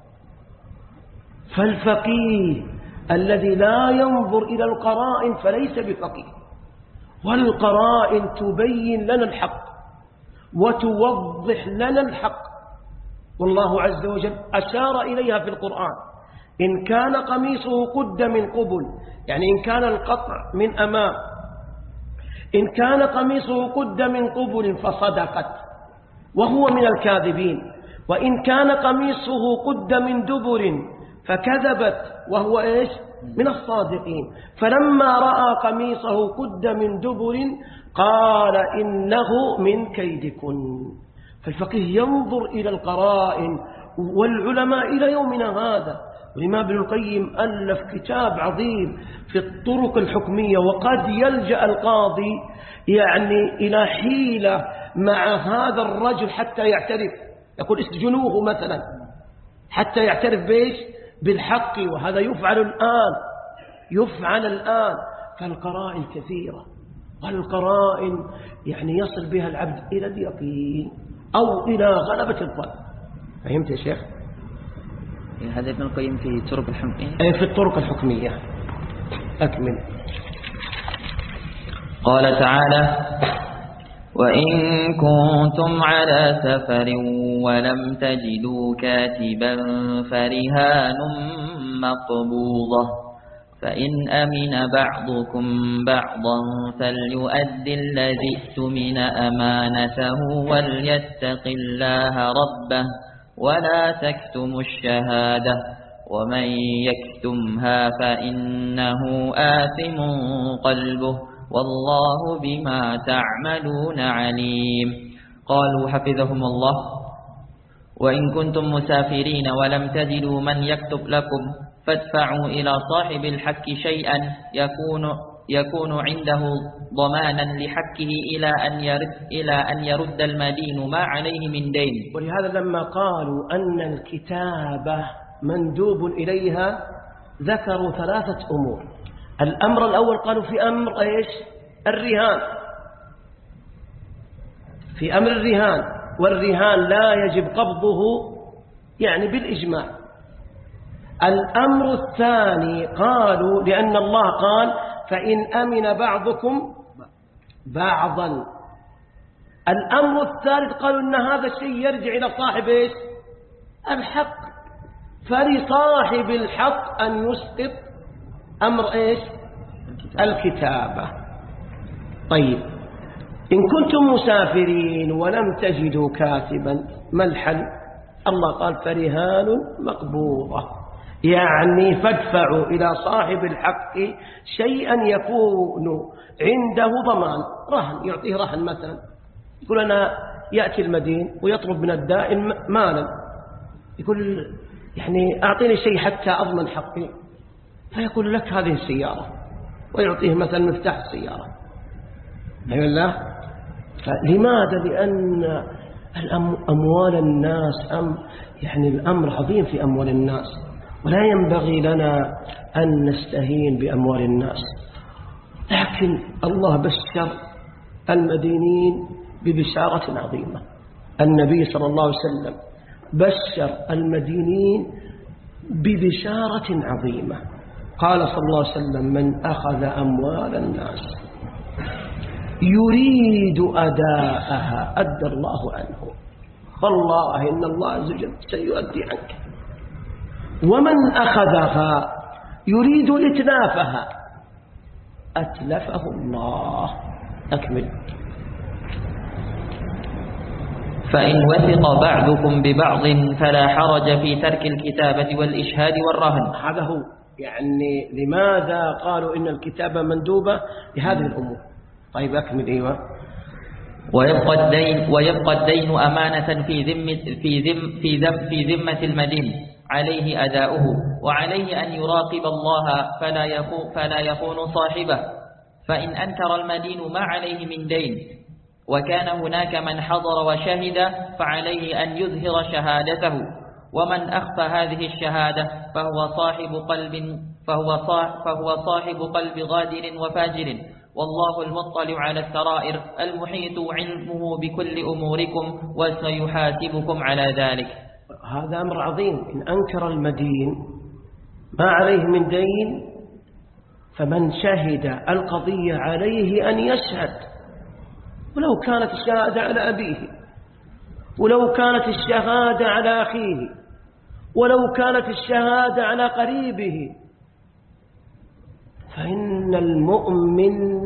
فالفقيه الذي لا ينظر إلى القرائن فليس بفقيه، والقرائن تبين لنا الحق وتوضح لنا الحق، والله عز وجل أشار إليها في القرآن: إن كان قميصه قد من قبل، يعني إن كان القطع من أمام، إن كان قميصه قد من قبل فصدقت وهو من الكاذبين، وإن كان قميصه قد من دبر فكذبت وهو إيش من الصادقين. فلما رأى قميصه قد من دبر قال إنه من كيدكن. فالفقيه ينظر إلى القرائن، والعلماء إلى يومنا هذا والإمام ابن القيم ألف كتاب عظيم في الطرق الحكمية، وقد يلجأ القاضي يعني إلى حيلة مع هذا الرجل حتى يعترف، يقول اسجنوه مثلا حتى يعترف بإيش؟ بالحق، وهذا يفعل الآن يفعل الآن فالقرائن كثيرة، والقرائن يعني يصل بها العبد إلى اليقين أو إلى غلبة الظن. فهمت يا شيخ؟ هذا ابن القيم في طرق الحكمية. أي في الطرق الحكمية. أكمل. قال تعالى: وإن كنتم على سفر ولم تجدوا كاتبا فرهان مقبوضة، فإن أمن بعضكم بعضا فليؤد الذي اؤتمن أمانته وليتق الله ربه ولا تكتموا الشهادة ومن يكتمها فإنه آثم قلبه والله بما تعملون عليم. قالوا حفظهم الله: وإن كنتم مسافرين ولم تجدوا من يكتب لكم فادفعوا إلى صاحب الحق شيئا يكون يكون عنده ضمانا لحقه إلى أن يرد إلى أن يرد المدين ما عليه من دين. ولهذا لما قالوا أن الكتابة مندوب إليها ذكروا ثلاثة أمور. الأمر الأول قالوا في أمر إيش؟ الرهان، في أمر الرهان، والرهان لا يجب قبضه يعني بالإجماع. الأمر الثاني قالوا لأن الله قال: فإن أمن بعضكم بعضا. الأمر الثالث قالوا إن هذا الشيء يرجع إلى صاحب إيش؟ الحق، فلصاحب الحق أن يسقط أمر إيش؟ الكتابة. طيب، إن كنتم مسافرين ولم تجدوا كاتبا ما الحل؟ الله قال: فرهان مقبوضة، يعني فادفعوا إلى صاحب الحق شيئا يكون عنده ضمان، رهن، يعطيه رهن مثلا، يقول أنا يأتي المدين ويطلب من الدائن مالا، يقول يعني أعطيني شيء حتى أضمن حقي، فيقول لك هذه السيارة، ويعطيه مثلا مفتاح السيارة. أيوة الله. فلماذا؟ لأن أموال الناس أم يعني الأمر عظيم في أموال الناس، ولا ينبغي لنا أن نستهين بأموال الناس. لكن الله بشر المدينين ببشارة عظيمة. النبي صلى الله عليه وسلم بشر المدينين ببشارة عظيمة، قال صلى الله عليه وسلم: من أخذ أموال الناس يريد أداءها أدى الله عنه، والله إن الله عز وجل سيؤدي عنك. ومن أخذها يريد إتلافها أتلفه الله. أكمل. فإن وثق بعضكم ببعض فلا حرج في ترك الكتابة والإشهاد والرهن. هذا هو يعني لماذا قالوا إن الكتابة مندوبة لهذه الأمور. طيب أكمل. أيوة. ويبقى الدين ويبقى الدين أمانة في ذمة في ذم في ذم في ذمة المدين، عليه أداؤه، وعليه أن يراقب الله فلا يكون فلا يكون صاحبه. فإن أنكر المدين ما عليه من دين وكان هناك من حضر وشهد فعليه أن يظهر شهادته، ومن أخفى هذه الشهادة فهو صاحب قلب فهو فهو صاحب قلب غادر وفاجر، والله المطلع على السرائر المحيط علمه بكل أموركم وسيحاسبكم على ذلك. هذا أمر عظيم. إن أنكر المدين ما عليه من دين فمن شهد القضية عليه أن يشهد، ولو كانت الشهادة على أبيه، ولو كانت الشهادة على أخيه، ولو كانت الشهادة على قريبه، فإن المؤمن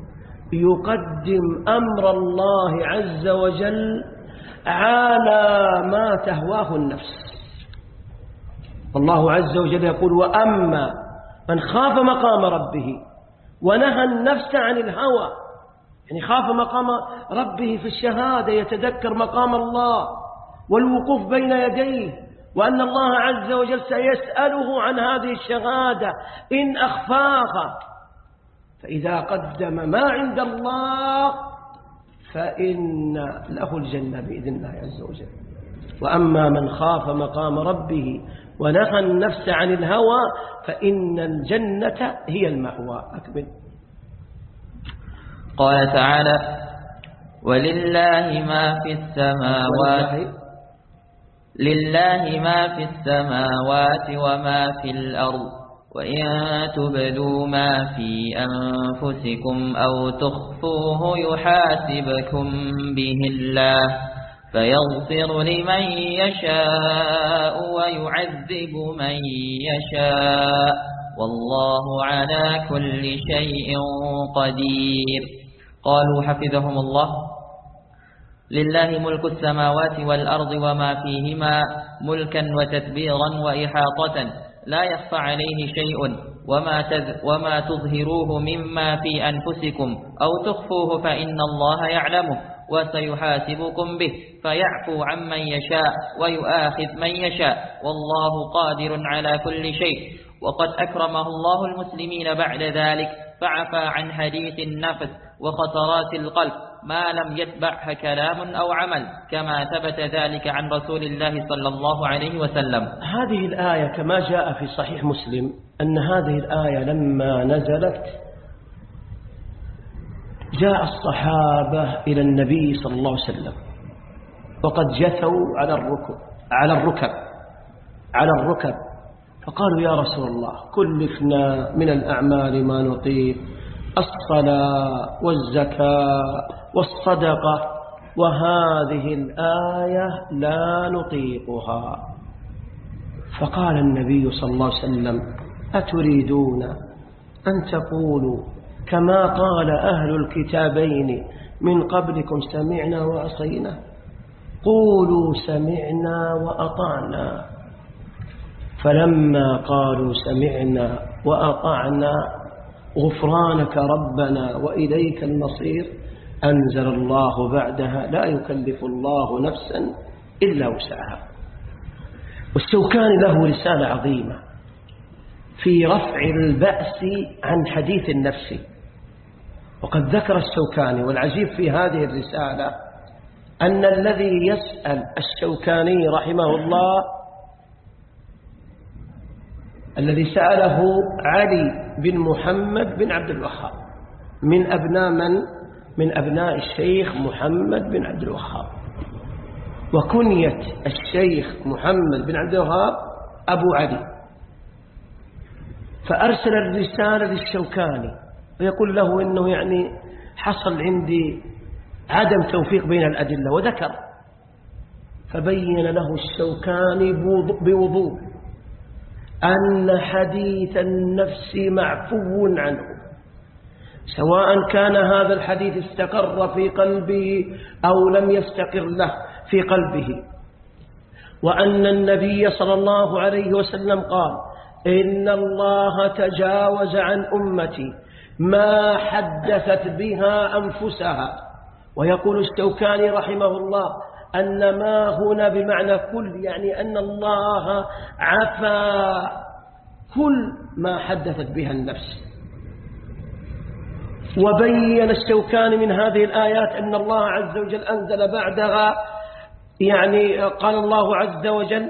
يقدم أمر الله عز وجل على ما تهواه النفس. الله عز وجل يقول: وأما من خاف مقام ربه ونهى النفس عن الهوى، يعني خاف مقام ربه في الشهادة، يتذكر مقام الله والوقوف بين يديه وأن الله عز وجل سيسأله عن هذه الشهادة إن أخفاها، فإذا قدم ما عند الله فإن له الجنة بإذن الله عز وجل. وأما من خاف مقام ربه ونهى النفس عن الهوى فإن الجنة هي المأوى. أكمل. قال تعالى: ولله ما في السماوات لله ما في السماوات وما في الأرض، وإن تبدوا ما في أنفسكم أو تخفوه يحاسبكم به الله فيغفر لمن يشاء ويعذب من يشاء، والله على كل شيء قدير. قالوا حفظهم الله: لله ملك السماوات والأرض وما فيهما ملكا وتدبيرا وإحاطة، لا يخفى عليه شيء، وما, وما تظهروه مما في أنفسكم أو تخفوه فإن الله يعلمه وسيحاسبكم به، فيعفو عمن يشاء ويؤاخذ من يشاء، والله قادر على كل شيء. وقد أكرمه الله المسلمين بعد ذلك فعفى عن حديث النفس وخطرات القلب ما لم يتبعها كلام أو عمل، كما ثبت ذلك عن رسول الله صلى الله عليه وسلم. هذه الآية كما جاء في صحيح مسلم أن هذه الآية لما نزلت جاء الصحابة إلى النبي صلى الله عليه وسلم وقد جثوا على الركب على الركب على الركب فقالوا: يا رسول الله، كلفنا من الأعمال ما نطيق، الصلاة والزكاة والصدقة، وهذه الآية لا نطيقها. فقال النبي صلى الله عليه وسلم: أتريدون أن تقولوا كما قال أهل الكتابين من قبلكم سمعنا وعصينا؟ قولوا سمعنا وأطعنا. فلما قالوا سمعنا وأطعنا غفرانك ربنا وإليك المصير أنزل الله بعدها: لا يكلف الله نفسا إلا وسعها. والشوكاني له رسالة عظيمة في رفع البأس عن حديث النفس. وقد ذكر الشوكاني، والعجيب في هذه الرسالة أن الذي يسأل الشوكاني رحمه الله الذي سأله علي بن محمد بن عبد الوهاب من أبناء من؟ من أبناء الشيخ محمد بن عبد الوهاب، وكنية الشيخ محمد بن عبد الوهاب أبو علي. فأرسل الرسالة للشوكاني ويقول له إنه يعني حصل عندي عدم توفيق بين الأدلة وذكر، فبين له الشوكاني بوضوح أن حديث النفس معفو عنه، سواء كان هذا الحديث استقر في قلبه أو لم يستقر له في قلبه، وأن النبي صلى الله عليه وسلم قال: إن الله تجاوز عن أمتي ما حدثت بها أنفسها. ويقول الشوكاني رحمه الله أن ما هنا بمعنى كل، يعني أن الله عفى كل ما حدثت بها النفس. وبين الشوكاني من هذه الآيات أن الله عز وجل أنزل بعدها، يعني قال الله عز وجل: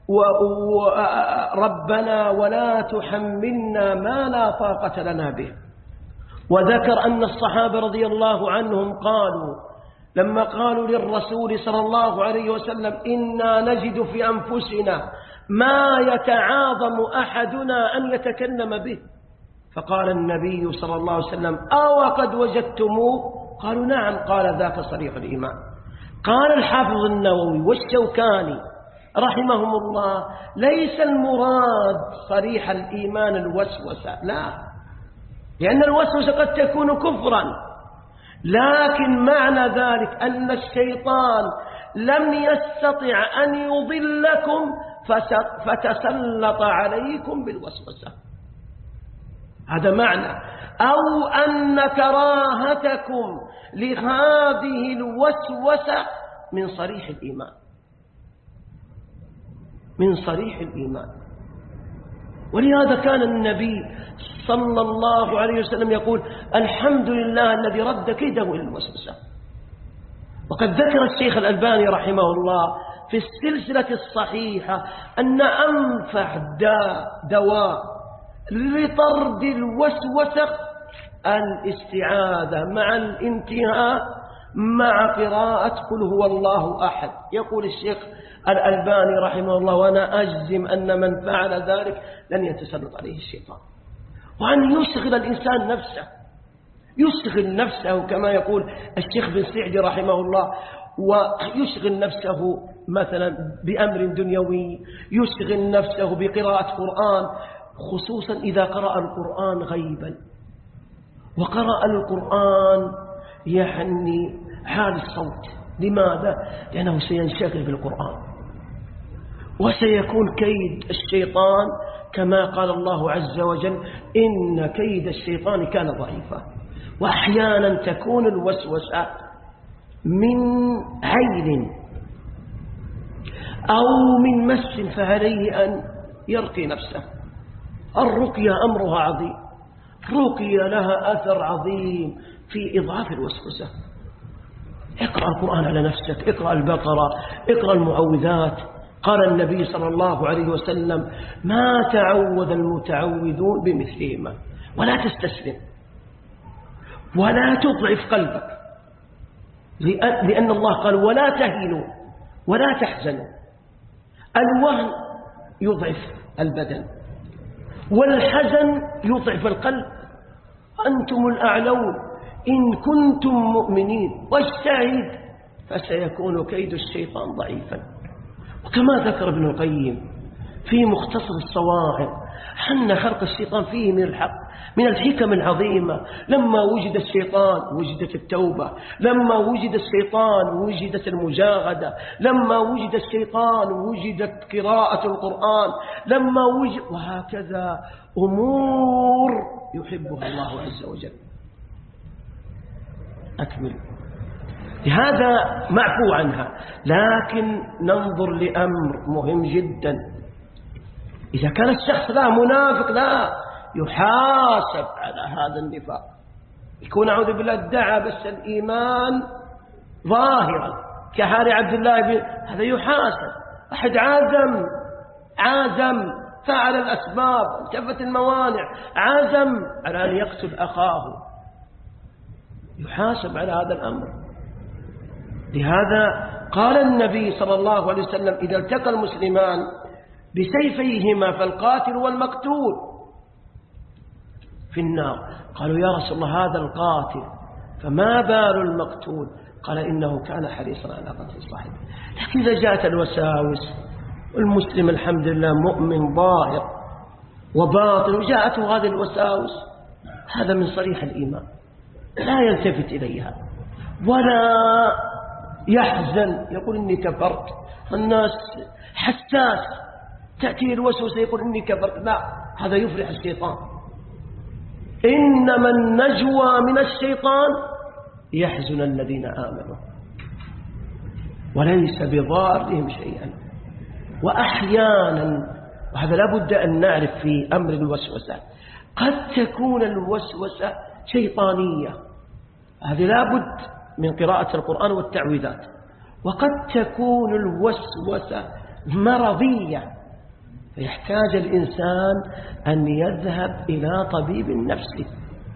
ربنا ولا تحملنا ما لا طاقة لنا به. وذكر أن الصحابة رضي الله عنهم قالوا لما قالوا للرسول صلى الله عليه وسلم: إنا نجد في أنفسنا ما يتعاظم أحدنا أن يتكلم به، فقال النبي صلى الله عليه وسلم: أو قد وجدتموه؟ قالوا: نعم. قال: ذاك صريح الإيمان. قال الحافظ النووي والشوكاني رحمهم الله: ليس المراد صريح الإيمان الوسوسة، لا، لأن الوسوسة قد تكون كفرا، لكن معنى ذلك أن الشيطان لم يستطع أن يضلكم فتسلط عليكم بالوسوسة، هذا معنى. أو أن كراهتكم لهذه الوسوسة من صريح الإيمان. من صريح الإيمان. ولهذا كان النبي صلى الله عليه وسلم يقول الحمد لله الذي رد كيده إلى الوسوسة. وقد ذكر الشيخ الألباني رحمه الله في السلسلة الصحيحة أن أنفع دواء لطرد الوسوسة الاستعاذة مع الانتهاء مع قراءة قل هو الله أحد. يقول الشيخ الألباني رحمه الله وأنا أجزم أن من فعل ذلك لن يتسلط عليه الشيطان. وأن يشغل الإنسان نفسه، يشغل نفسه كما يقول الشيخ بن سعدي رحمه الله، ويشغل نفسه مثلا بأمر دنيوي، يشغل نفسه بقراءة قرآن، خصوصا إذا قرأ القرآن غيبا، وقرأ القرآن يعني حال الصوت. لماذا؟ لأنه سينشغل بالقرآن، وسيكون كيد الشيطان كما قال الله عز وجل إن كيد الشيطان كان ضعيفا. وأحيانا تكون الوسوسة من عين أو من مس فعليه أن يرقي نفسه. الرقية أمرها عظيم، رقية لها أثر عظيم في إضعاف الوسوسة. اقرأ القرآن على نفسك، اقرأ البقرة، اقرأ المعوذات. قال النبي صلى الله عليه وسلم ما تعوذ المتعوذون بمثلهما. ولا تستسلم ولا تضعف قلبك، لأن الله قال ولا تهنوا ولا تحزنوا. الوهن يضعف البدن والحزن يضعف القلب. أنتم الأعلون إن كنتم مؤمنين، واجتهد فسيكون كيد الشيطان ضعيفا. وكما ذكر ابن القيم في مختصر الصواعق حن خلق الشيطان فيه من الحق من الحكم العظيمة. لما وجد الشيطان وجدت التوبة، لما وجد الشيطان وجدت المجاهدة، لما وجد الشيطان وجدت قراءة القرآن، لما وجد وهكذا أمور يحبها الله عز وجل. أكمل. لهذا معفو عنها، لكن ننظر لأمر مهم جدا. إذا كان الشخص لا منافق لا يحاسب على هذا النفاق، يكون أعوذ بالله ادعى بس الإيمان ظاهرا كحال عبد الله بن هذا يحاسب. أحد عازم عازم فعل الأسباب انتفت الموانع، عازم على أن يقتل أخاه، يحاسب على هذا الأمر. لهذا قال النبي صلى الله عليه وسلم إذا التقى المسلمان بسيفيهما فالقاتل والمقتول في النار. قالوا يا رسول الله هذا القاتل فما بال المقتول؟ قال إنه كان حريصا على قتل صاحبه. لكن إذا جاءت الوساوس والمسلم الحمد لله مؤمن ظاهر وباطن وجاءته هذه الوساوس، هذا من صريح الإيمان، لا يلتفت إليها ولا يحزن يقول إني كفرت. الناس حساس، تأتي الوسوسة يقول إني كفرت، لا، هذا يفرح الشيطان. إنما النجوى من الشيطان يحزن الذين آمنوا وليس بضارهم شيئا. وأحيانا، وهذا لا بد أن نعرف في أمر الوسوسة، قد تكون الوسوسة شيطانية، هذه لا بد من قراءة القرآن والتعويذات. وقد تكون الوسوسة مرضية، فيحتاج الإنسان أن يذهب إلى طبيب نفسي.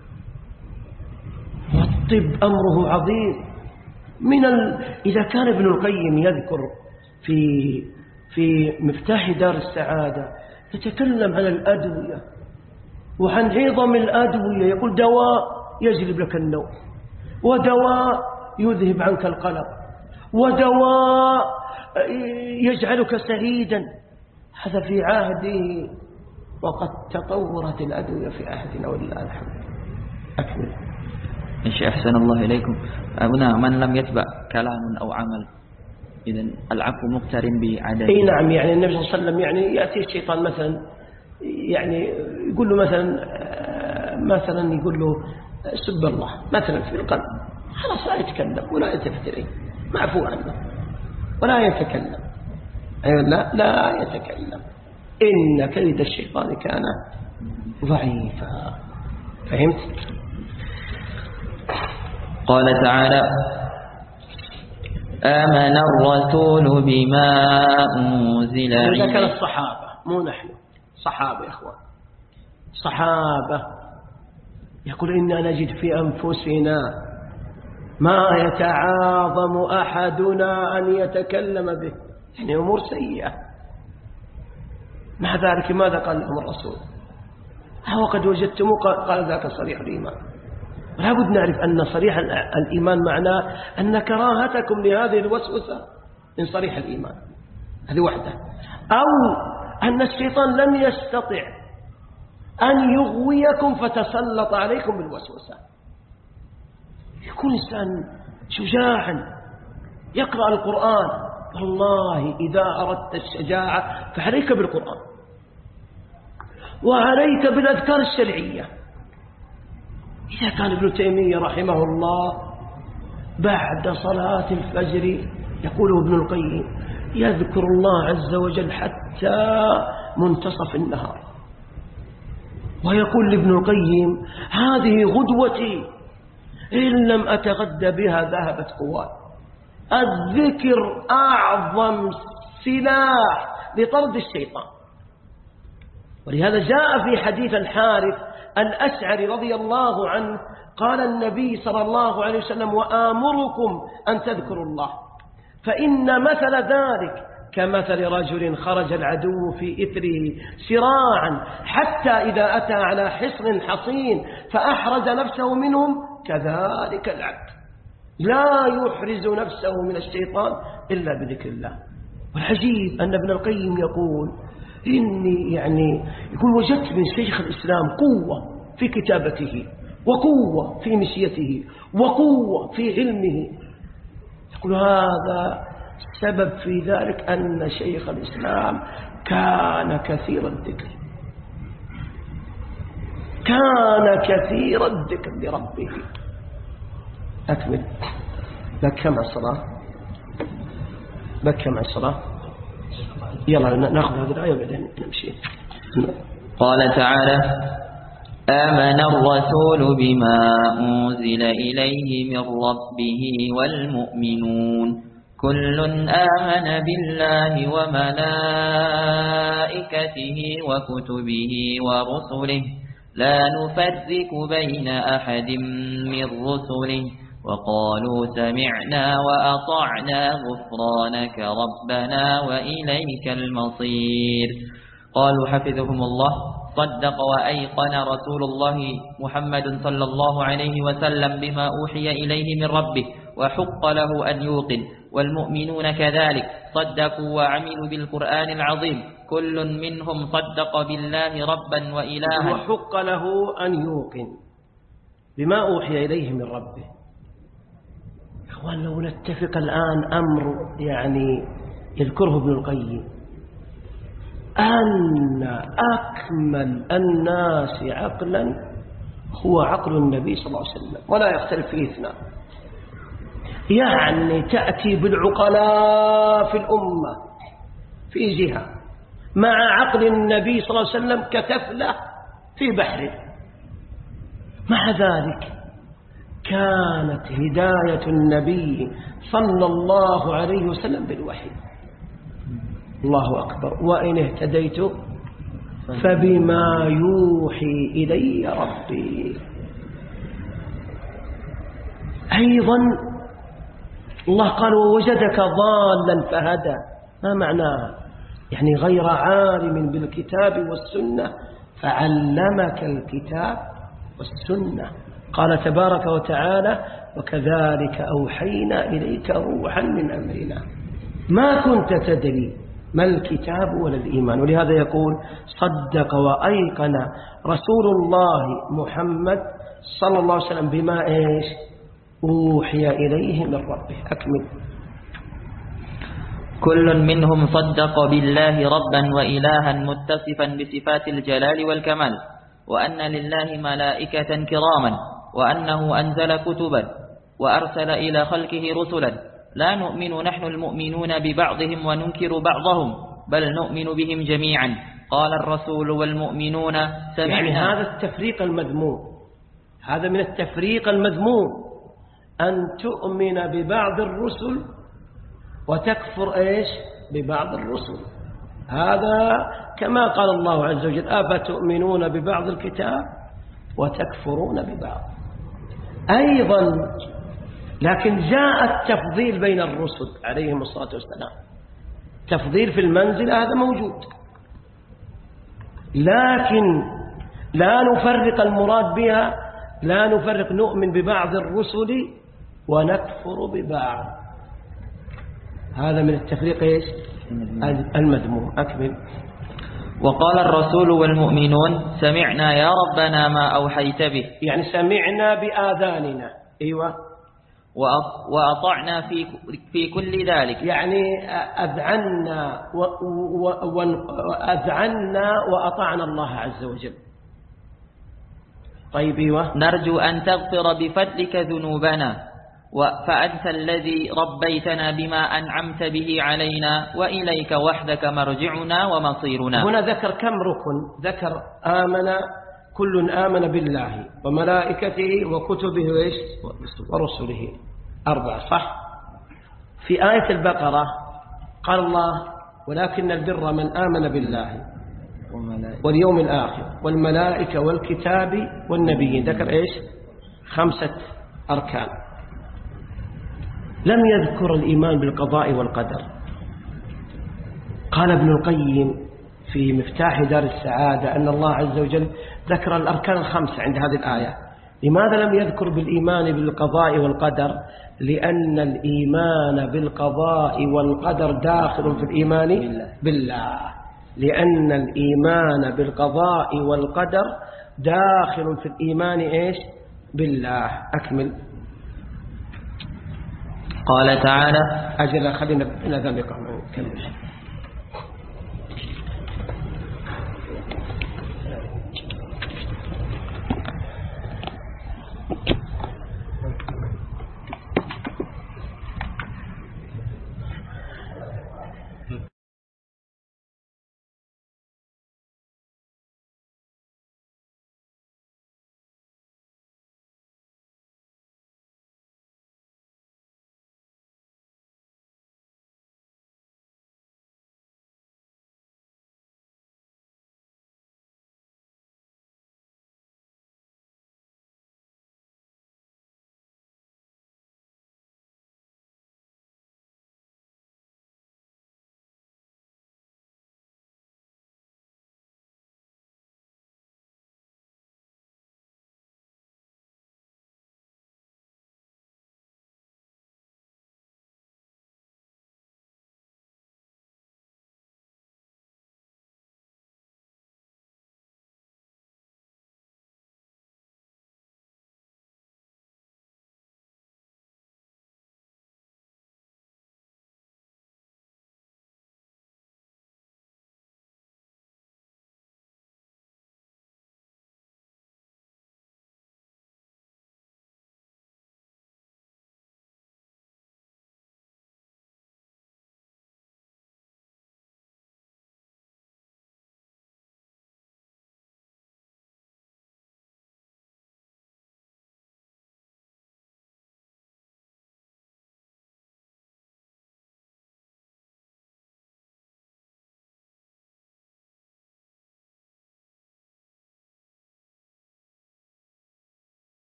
والطب أمره عظيم. من ال... إذا كان ابن القيم يذكر في في مفتاح دار السعادة يتكلم عن الأدوية وعن عظم الأدوية، يقول دواء يجلب لك النوم، ودواء يذهب عنك القلق، ودواء يجعلك سعيدا. هذا في عهده، وقد تطورت الأدوية في عهدنا ولله الحمد. أكمل. إن شاء أحسن الله إليكم. هنا من لم يتبع كلام أو عمل، إذن العفو مقترن بعدد. أي نعم، يعني النبي صلى الله عليه وسلم يعني يأتي الشيطان مثلا يعني يقول له مثلا مثلا يقول له سب الله مثلا في القلب، خلاص لا يتكلم ولا يلتفت إليه، معفو عنه ولا يتكلم. أيوة لا لا يتكلم، إن كيد الشيطان كان ضعيفا. فهمت؟ قال تعالى: آمن الرسول بما أنزل إليه. إليه. كان الصحابة مو نحن، صحابة يا إخوان، صحابة يقول إنا نجد في أنفسنا ما يتعاظم أحدنا أن يتكلم به، يعني أمور سيئة. مع ذلك ماذا قال لهم الرسول؟ هو قد وجدتموه قال ذاك صريح الإيمان. لا بد نعرف أن صريح الإيمان معناه أن كراهتكم لهذه الوسوسة من صريح الإيمان، هذه واحدة. أو أن الشيطان لم يستطع أن يغويكم فتسلط عليكم بالوسوسة. يكون إنسان شجاعا يقرأ القرآن، والله إذا أردت الشجاعة فعليك بالقرآن وعليك بالأذكار الشرعية. إذا كان ابن تيمية رحمه الله بعد صلاة الفجر يقول ابن القيم يذكر الله عز وجل حتى منتصف النهار، ويقول لابن القيم هذه غدوتي إن لم أتغدى بها ذهبت قواي. الذكر أعظم سلاح لطرد الشيطان. ولهذا جاء في حديث الحارث الأشعري رضي الله عنه قال النبي صلى الله عليه وسلم وآمركم أن تذكروا الله، فإن مثل ذلك كمثل رجل خرج العدو في إثره سراعا حتى إذا أتى على حصن حصين فأحرز نفسه منهم، كذلك العبد لا يحرز نفسه من الشيطان إلا بذكر الله. والعجيب أن ابن القيم يقول إني يعني يقول وجدت من شيخ الإسلام قوة في كتابته وقوة في مشيته وقوة في علمه. يقول هذا السبب في ذلك أن شيخ الإسلام كان كثير الذكر، كان كثير الذكر لربه. أكمل. بكى مع الصلاة، بكى مع الصلاة. يلا نأخذ هذه الآية وبعدين نمشي. قال تعالى: آمن الرسول بما أنزل إليه من ربه والمؤمنون كل آمن بالله وملائكته وكتبه ورسله لا نفرق بين أحد من رسله وقالوا سمعنا وأطعنا غفرانك ربنا وإليك المصير. قالوا حفظهم الله: صدق وأيقن رسول الله محمد صلى الله عليه وسلم بما أوحي إليه من ربه وحق له أن يوقن، والمؤمنون كذلك صدقوا وعملوا بالقرآن العظيم كل منهم صدق بالله ربا وإلها وحق له أن يوقن بما أوحي إليه من ربه. إخوان لو نتفق الآن أمر يعني يذكره ابن القيم أن أكمل الناس عقلا هو عقل النبي صلى الله عليه وسلم ولا يختلف فيه اثنان. يعني تأتي بالعقلاء في الأمة في جهة مع عقل النبي صلى الله عليه وسلم كتفلة في بحر. مع ذلك كانت هداية النبي صلى الله عليه وسلم بالوحي. الله أكبر. وإن اهتديت فبما يوحي إلي ربي. أيضا الله قال ووجدك ضالا فهدى. ما معناه؟ يعني غير عالم بالكتاب والسنة فعلمك الكتاب والسنة. قال تبارك وتعالى وكذلك أوحينا إليك روحا من أمرنا ما كنت تدري ما الكتاب ولا الإيمان. ولهذا يقول صدق وأيقن رسول الله محمد صلى الله عليه وسلم بما إيش أوحي إليه من ربه. أكمل. كل منهم صدق بالله ربا وإلها متصفا بصفات الجلال والكمال، وأن لله ملائكة كراما، وأنه أنزل كتبا وأرسل إلى خلقه رسلا لا نؤمن نحن المؤمنون ببعضهم وننكر بعضهم بل نؤمن بهم جميعا. قال الرسول والمؤمنون سمعنا. يعني هذا التفريق المذموم، هذا من التفريق المذموم، أن تؤمن ببعض الرسل وتكفر إيش ببعض الرسل. هذا كما قال الله عز وجل أفتؤمنون ببعض الكتاب وتكفرون ببعض. أيضا لكن جاء التفضيل بين الرسل عليهم الصلاة والسلام، تفضيل في المنزل هذا موجود، لكن لا نفرق المراد بها، لا نفرق نؤمن ببعض الرسل ونكفر ببعض. هذا من التفريق إيش المذموم. أكمل. وقال الرسول والمؤمنون سمعنا يا ربنا ما أوحيت به، يعني سمعنا بآذاننا. أيوة. وأطعنا في في كل ذلك، يعني أذعنا وأذعنا وأطعنا الله عز وجل. طيب. أيوة. نرجو أن تغفر بفضلك ذنوبنا فأنت الذي ربيتنا بما أنعمت به علينا وإليك وحدك مرجعنا ومصيرنا. هنا ذكر كم ركن؟ ذكر آمن، كل آمن بالله وملائكته وكتبه وإيش ورسله، أربعة صح. في آية البقرة قال الله ولكن البر من آمن بالله واليوم الآخر والملائكة والكتاب والنبيين. ذكر إيش خمسة أركان. لم يذكر الإيمان بالقضاء والقدر. قال ابن القيم في مفتاح دار السعادة أن الله عز وجل ذكر الأركان الخمسة عند هذه الآية. لماذا لم يذكر بالإيمان بالقضاء والقدر؟ لأن الإيمان بالقضاء والقدر داخل في الإيمان بالله، لأن الإيمان بالقضاء والقدر داخل في الإيمان إيش بالله. أكمل. قال تعالى أجل خلينا إلى ذلك.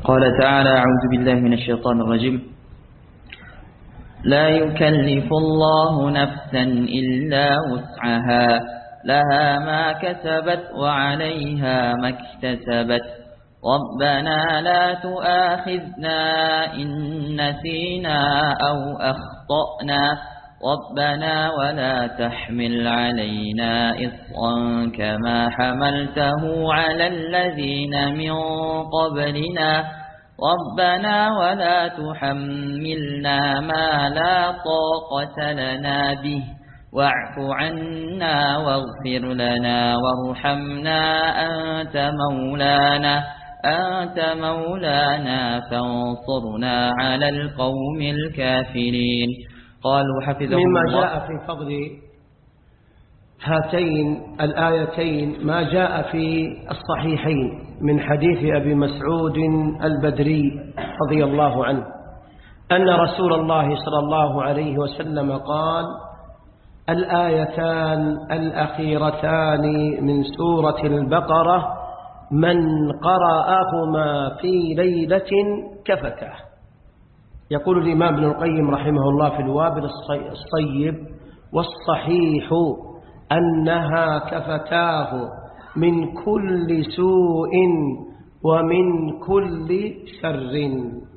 قال تعالى: أعوذ بالله من الشيطان الرجيم. لا يكلف الله نفسا إلا وسعها لها ما كسبت وعليها ما اكتسبت ربنا لا تؤاخذنا إن نسينا أو أخطأنا ربنا ولا تحمل علينا إصرا كما حملته على الذين من قبلنا ربنا ولا تحملنا ما لا طاقة لنا به واعف عنا واغفر لنا وارحمنا أنت مولانا أنت مولانا فانصرنا على القوم الكافرين. قالوا حفظهم مما الله. جاء في فضل هاتين الآيتين ما جاء في الصحيحين من حديث أبي مسعود البدري رضي الله عنه أن رسول الله صلى الله عليه وسلم قال: الآيتان الأخيرتان من سورة البقرة من قرأهما في ليلة كفتاه. يقول الإمام ابن القيم رحمه الله في الوابل الصيب: والصحيح أنها كفتاه من كل سوء ومن كل شر.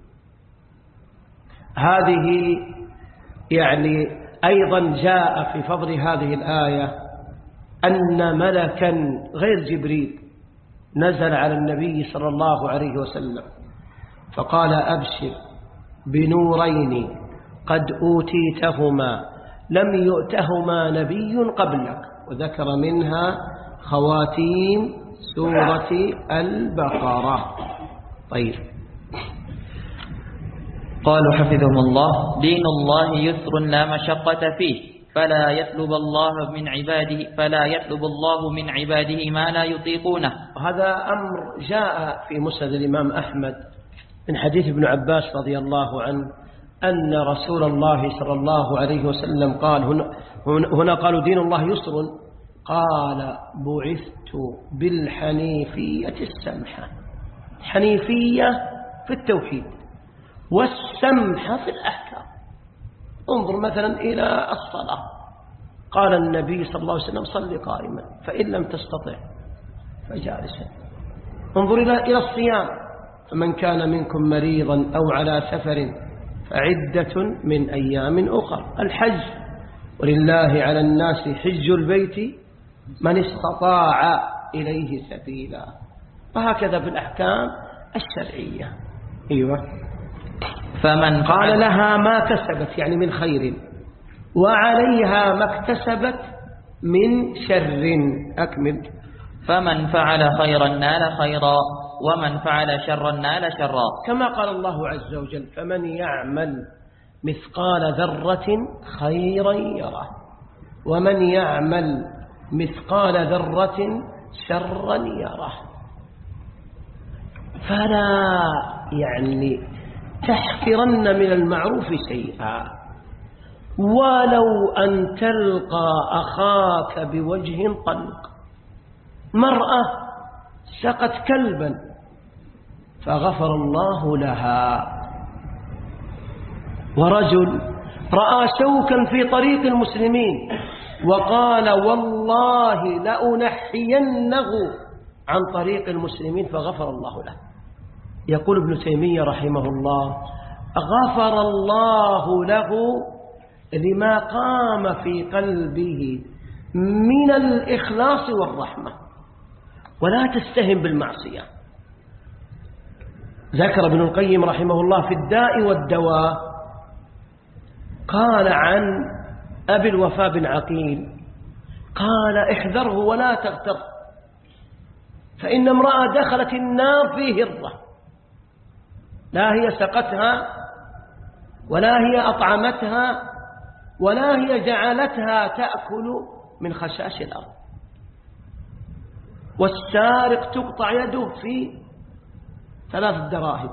هذه يعني أيضا جاء في فضل هذه الآية أن ملكا غير جبريل نزل على النبي صلى الله عليه وسلم فقال: أبشر بنورين قد أوتيتهما لم يؤتهما نبي قبلك، وذكر منها خواتيم سورة البقرة. طيب. قالوا حفظهم الله: دين الله يسر لا مشقة فيه فلا يطلب الله من عباده فلا يطلب الله من عباده ما لا يطيقونه. هذا أمر جاء في مسند الإمام أحمد من حديث ابن عباس رضي الله عنه أن رسول الله صلى الله عليه وسلم قال: هنا, هنا قالوا دين الله يسر، قال: بعثت بالحنيفية السمحة. حنيفية في التوحيد والسمحة في الأحكام. انظر مثلا إلى الصلاة، قال النبي صلى الله عليه وسلم: صل قائما فإن لم تستطع فجالسا. انظر إلى الصيام: فمن كان منكم مريضا أو على سفر فعدة من أيام أخر. الحج: ولله على الناس حج البيت من استطاع إليه سبيلا. وهكذا في الأحكام الشرعية. أيوة. فمن قال: لها ما كسبت يعني من خير وعليها ما اكتسبت من شر. أكمل. فمن فعل خيرا نال خيرا ومن فعل شرا نال شرا، كما قال الله عز وجل: فمن يعمل مثقال ذرة خيرا يره ومن يعمل مثقال ذرة شرا يره. فلا يعني تحقرن من المعروف شيئا ولو أن تلقى أخاك بوجه طلق. مرأة سقت كلبا فغفر الله لها، ورجل رأى شوكا في طريق المسلمين وقال: والله لأنحينه عن طريق المسلمين فغفر الله له. يقول ابن تيمية رحمه الله: غفر الله له لما قام في قلبه من الإخلاص والرحمة. ولا تستهن بالمعصية. ذكر ابن القيم رحمه الله في الداء والدواء، قال عن أبي الوفاء بن عقيل قال: احذره ولا تغتر، فإن امرأة دخلت النار في هرة لا هي سقتها ولا هي أطعمتها ولا هي جعلتها تأكل من خشاش الأرض، والسارق تقطع يده في ثلاث دراهم،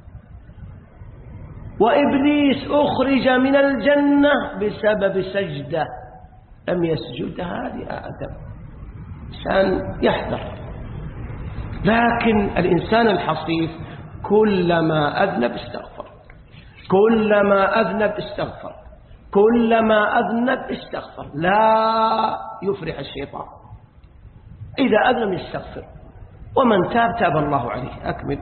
وإبليس أخرج من الجنة بسبب سجدة لم يسجدها لآدم. إنسان يحذر. لكن الإنسان الحصيف كلما أذنب استغفر، كلما أذنب استغفر، كلما أذنب استغفر، لا يفرح الشيطان. إذا أذنب يستغفر، ومن تاب تاب الله عليه. أكمل.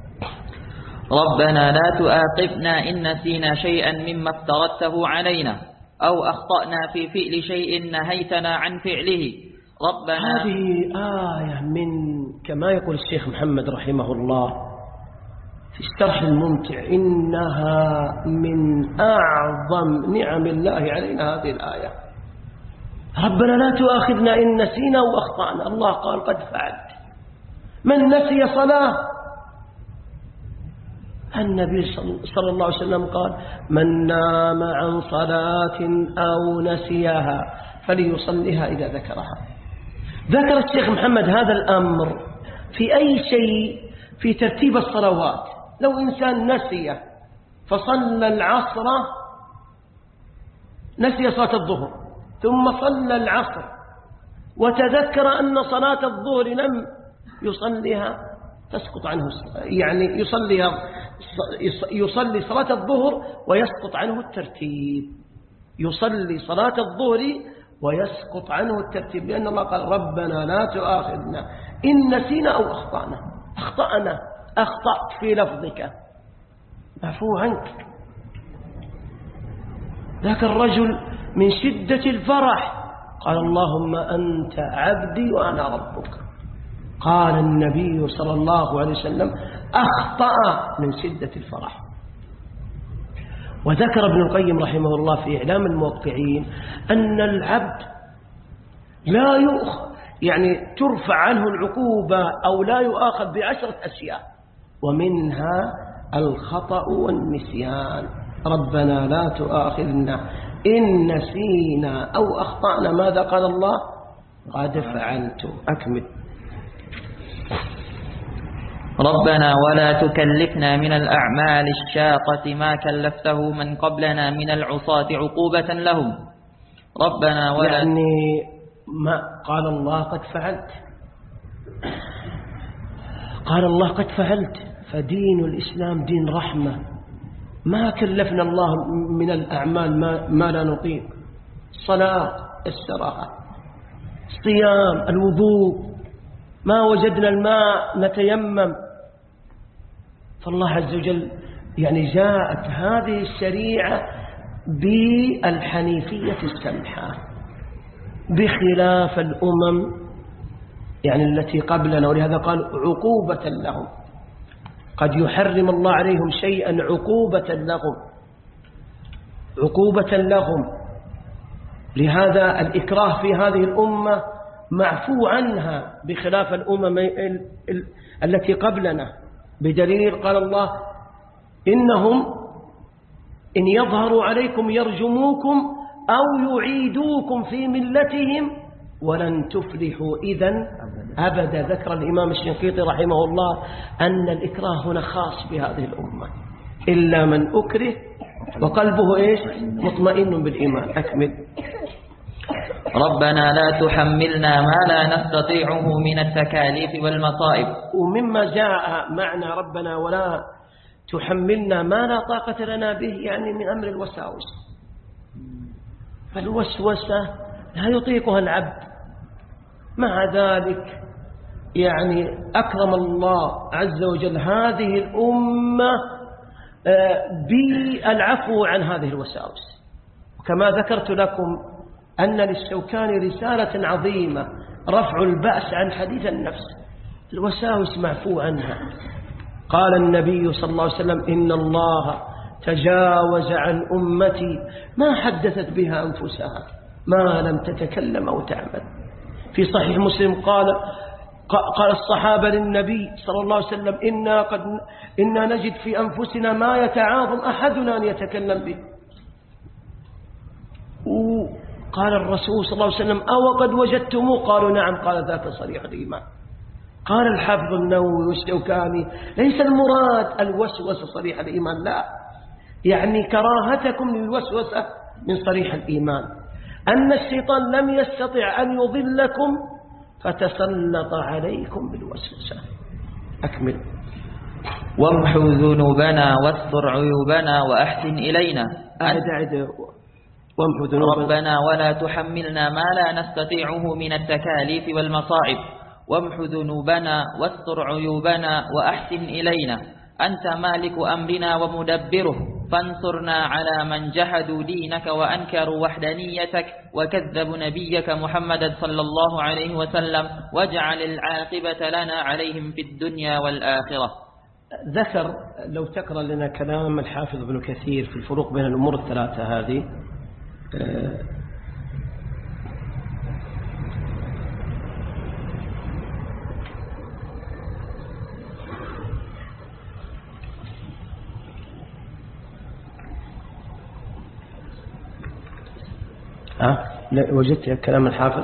ربنا لا تؤاخذنا إن نسينا شيئا مما افترضته علينا أو أخطأنا في فعل شيء نهيتنا عن فعله. ربنا هذه آية من كما يقول الشيخ محمد رحمه الله في الشرح الممتع، إنها من أعظم نعم الله علينا هذه الآية. ربنا لا تؤاخذنا إن نسينا وأخطأنا. الله قال قد فعلت. من نسي صلاة، النبي صلى الله عليه وسلم قال من نام عن صلاة أو نسيها فليصليها إذا ذكرها. ذكر الشيخ محمد هذا الأمر في أي شيء؟ في ترتيب الصلوات. لو إنسان نسي فصلى العصر، نسي صلاة الظهر ثم صلى العصر وتذكر أن صلاة الظهر لم يصليها تسقط عنه، يعني يصلي يصلي صلاة الظهر ويسقط عنه الترتيب، يصلي صلاة الظهر ويسقط عنه الترتيب، لأن الله قال ربنا لا تؤاخذنا إن نسينا أو أخطأنا. أخطأنا، أخطأت في لفظك، عفو عنك. ذاك الرجل من شدة الفرح قال اللهم أنت عبدي وأنا ربك. قال النبي صلى الله عليه وسلم أخطأ من شدة الفرح. وذكر ابن القيم رحمه الله في إعلام الموقعين أن العبد لا يؤخذ، يعني ترفع عنه العقوبة أو لا يؤاخذ بعشرة أشياء، ومنها الخطأ والنسيان. ربنا لا تؤاخذنا إن نسينا أو أخطأنا. ماذا قال الله؟ قد فعلت. أكمل. ربنا ولا تكلفنا من الأعمال الشاقة ما كلفته من قبلنا من العصاة عقوبة لهم. ربنا ولا يعني ما قال الله قد فعلت، قال الله قد فعلت. فدين الإسلام دين رحمة، ما كلفنا الله من الأعمال ما, ما لا نطيق. صلاة السراحة، صيام، الوضوء، ما وجدنا الماء نتيمم. فالله عز وجل يعني جاءت هذه الشريعة بالحنيفية السمحة بخلاف الأمم يعني التي قبلنا، ولهذا قال عقوبة لهم. قد يحرم الله عليهم شيئا عقوبة لهم، عقوبة لهم. لهذا الإكراه في هذه الأمة معفو عنها بخلاف الأمم التي قبلنا، بدليل قال الله إنهم إن يظهروا عليكم يرجموكم أو يعيدوكم في ملتهم ولن تفلحوا إذن أبدا. ذكر الإمام الشنقيطي رحمه الله أن الإكراه هنا خاص بهذه الأمة، إلا من أكره وقلبه إيش؟ مطمئن بالإيمان. أكمل. ربنا لا تحملنا ما لا نستطيعه من التكاليف والمصائب. ومما جاء معنى ربنا ولا تحملنا ما لا طاقة لنا به يعني من أمر الوساوس. فالوسوسة لا يطيقها العبد، مع ذلك يعني أكرم الله عز وجل هذه الأمة بالعفو عن هذه الوساوس. وكما ذكرت لكم أن للشوكاني رسالة عظيمة رفع البأس عن حديث النفس، الوساوس معفو عنها. قال النبي صلى الله عليه وسلم إن الله تجاوز عن أمتي ما حدثت بها أنفسها ما لم تتكلم أو تعمل. في صحيح مسلم قال قال الصحابة للنبي صلى الله عليه وسلم إنا, قد إنا نجد في أنفسنا ما يتعاظم أحدنا أن يتكلم به. قال الرسول صلى الله عليه وسلم أو قد وجدتموه؟ قالوا نعم. قال ذاك صريح الإيمان. قال الحافظ النووي والشوكاني ليس المراد الوسوسة صريح الإيمان، لا، يعني كراهتكم للوسوسة من صريح الإيمان، أن الشيطان لم يستطع أن يضلكم فتسلط عليكم بالوسوسة. أكمل. وامحو ذنوبنا واستر عيوبنا وأحسن إلينا. أعد أعد وامحو ذنوبنا. ربنا ولا تحملنا ما لا نستطيعه من التكاليف والمصائب. وامحو ذنوبنا واستر عيوبنا وأحسن إلينا. أنت مالك أمرنا ومدبره، فانصرنا على من جحدوا دينك وأنكروا وحدانيتك وكذبوا نبيك محمد صلى الله عليه وسلم، واجعل العاقبة لنا عليهم في الدنيا والآخرة. ذكر لو تقرأ لنا كلام الحافظ ابن كثير في الفروق بين الأمور الثلاثة هذه. ها أه؟ وجدت كلام الحافظ.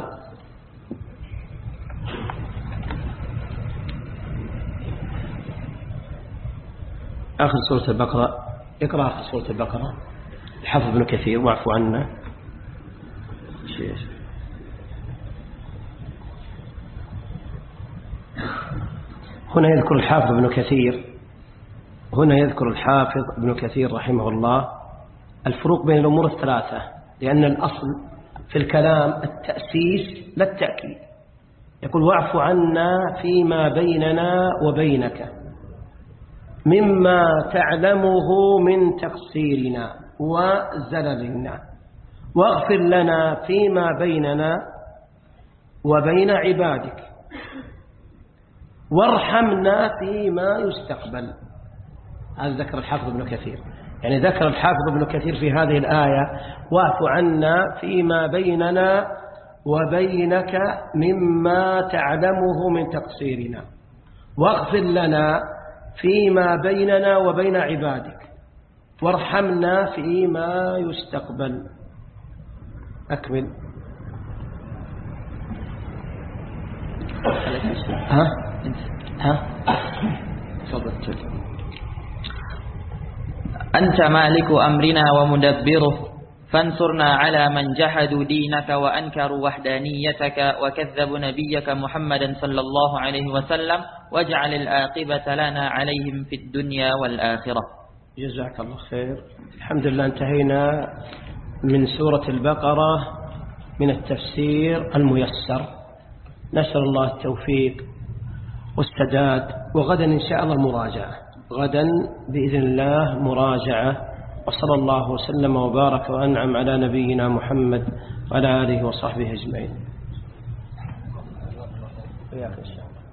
آخر سورة البقرة، اقرأ آخر سورة البقرة الحافظ ابن كثير واعفو عنا. هنا يذكر الحافظ ابن كثير هنا يذكر الحافظ ابن كثير رحمه الله الفروق بين الأمور الثلاثة، لأن الأصل في الكلام التأسيس لا التأكيد. يقول واعف عنا فيما بيننا وبينك مما تعلمه من تقصيرنا وزللنا، واغفر لنا فيما بيننا وبين عبادك، وارحمنا فيما يستقبل. هذا ذكر الحافظ ابن كثير، يعني ذكر الحافظ ابن كثير في هذه الآية واعف عنا فيما بيننا وبينك مما تعلمه من تقصيرنا، واغفر لنا فيما بيننا وبين عبادك، وارحمنا فيما يستقبل. أكمل. ها ها تفضل. أنت مالك أمرنا ومدبره، فانصرنا على من جحدوا دينك وأنكروا وحدانيتك وكذبوا نبيك محمد صلى الله عليه وسلم، واجعل العاقبة لنا عليهم في الدنيا والآخرة. جزاك الله خير. الحمد لله انتهينا من سورة البقرة من التفسير الميسر. نسأل الله التوفيق والسداد، وغدا إن شاء الله مراجعة، غدا بإذن الله مراجعة. وصلى الله وسلم وبارك وأنعم على نبينا محمد وعلى آله وصحبه أجمعين.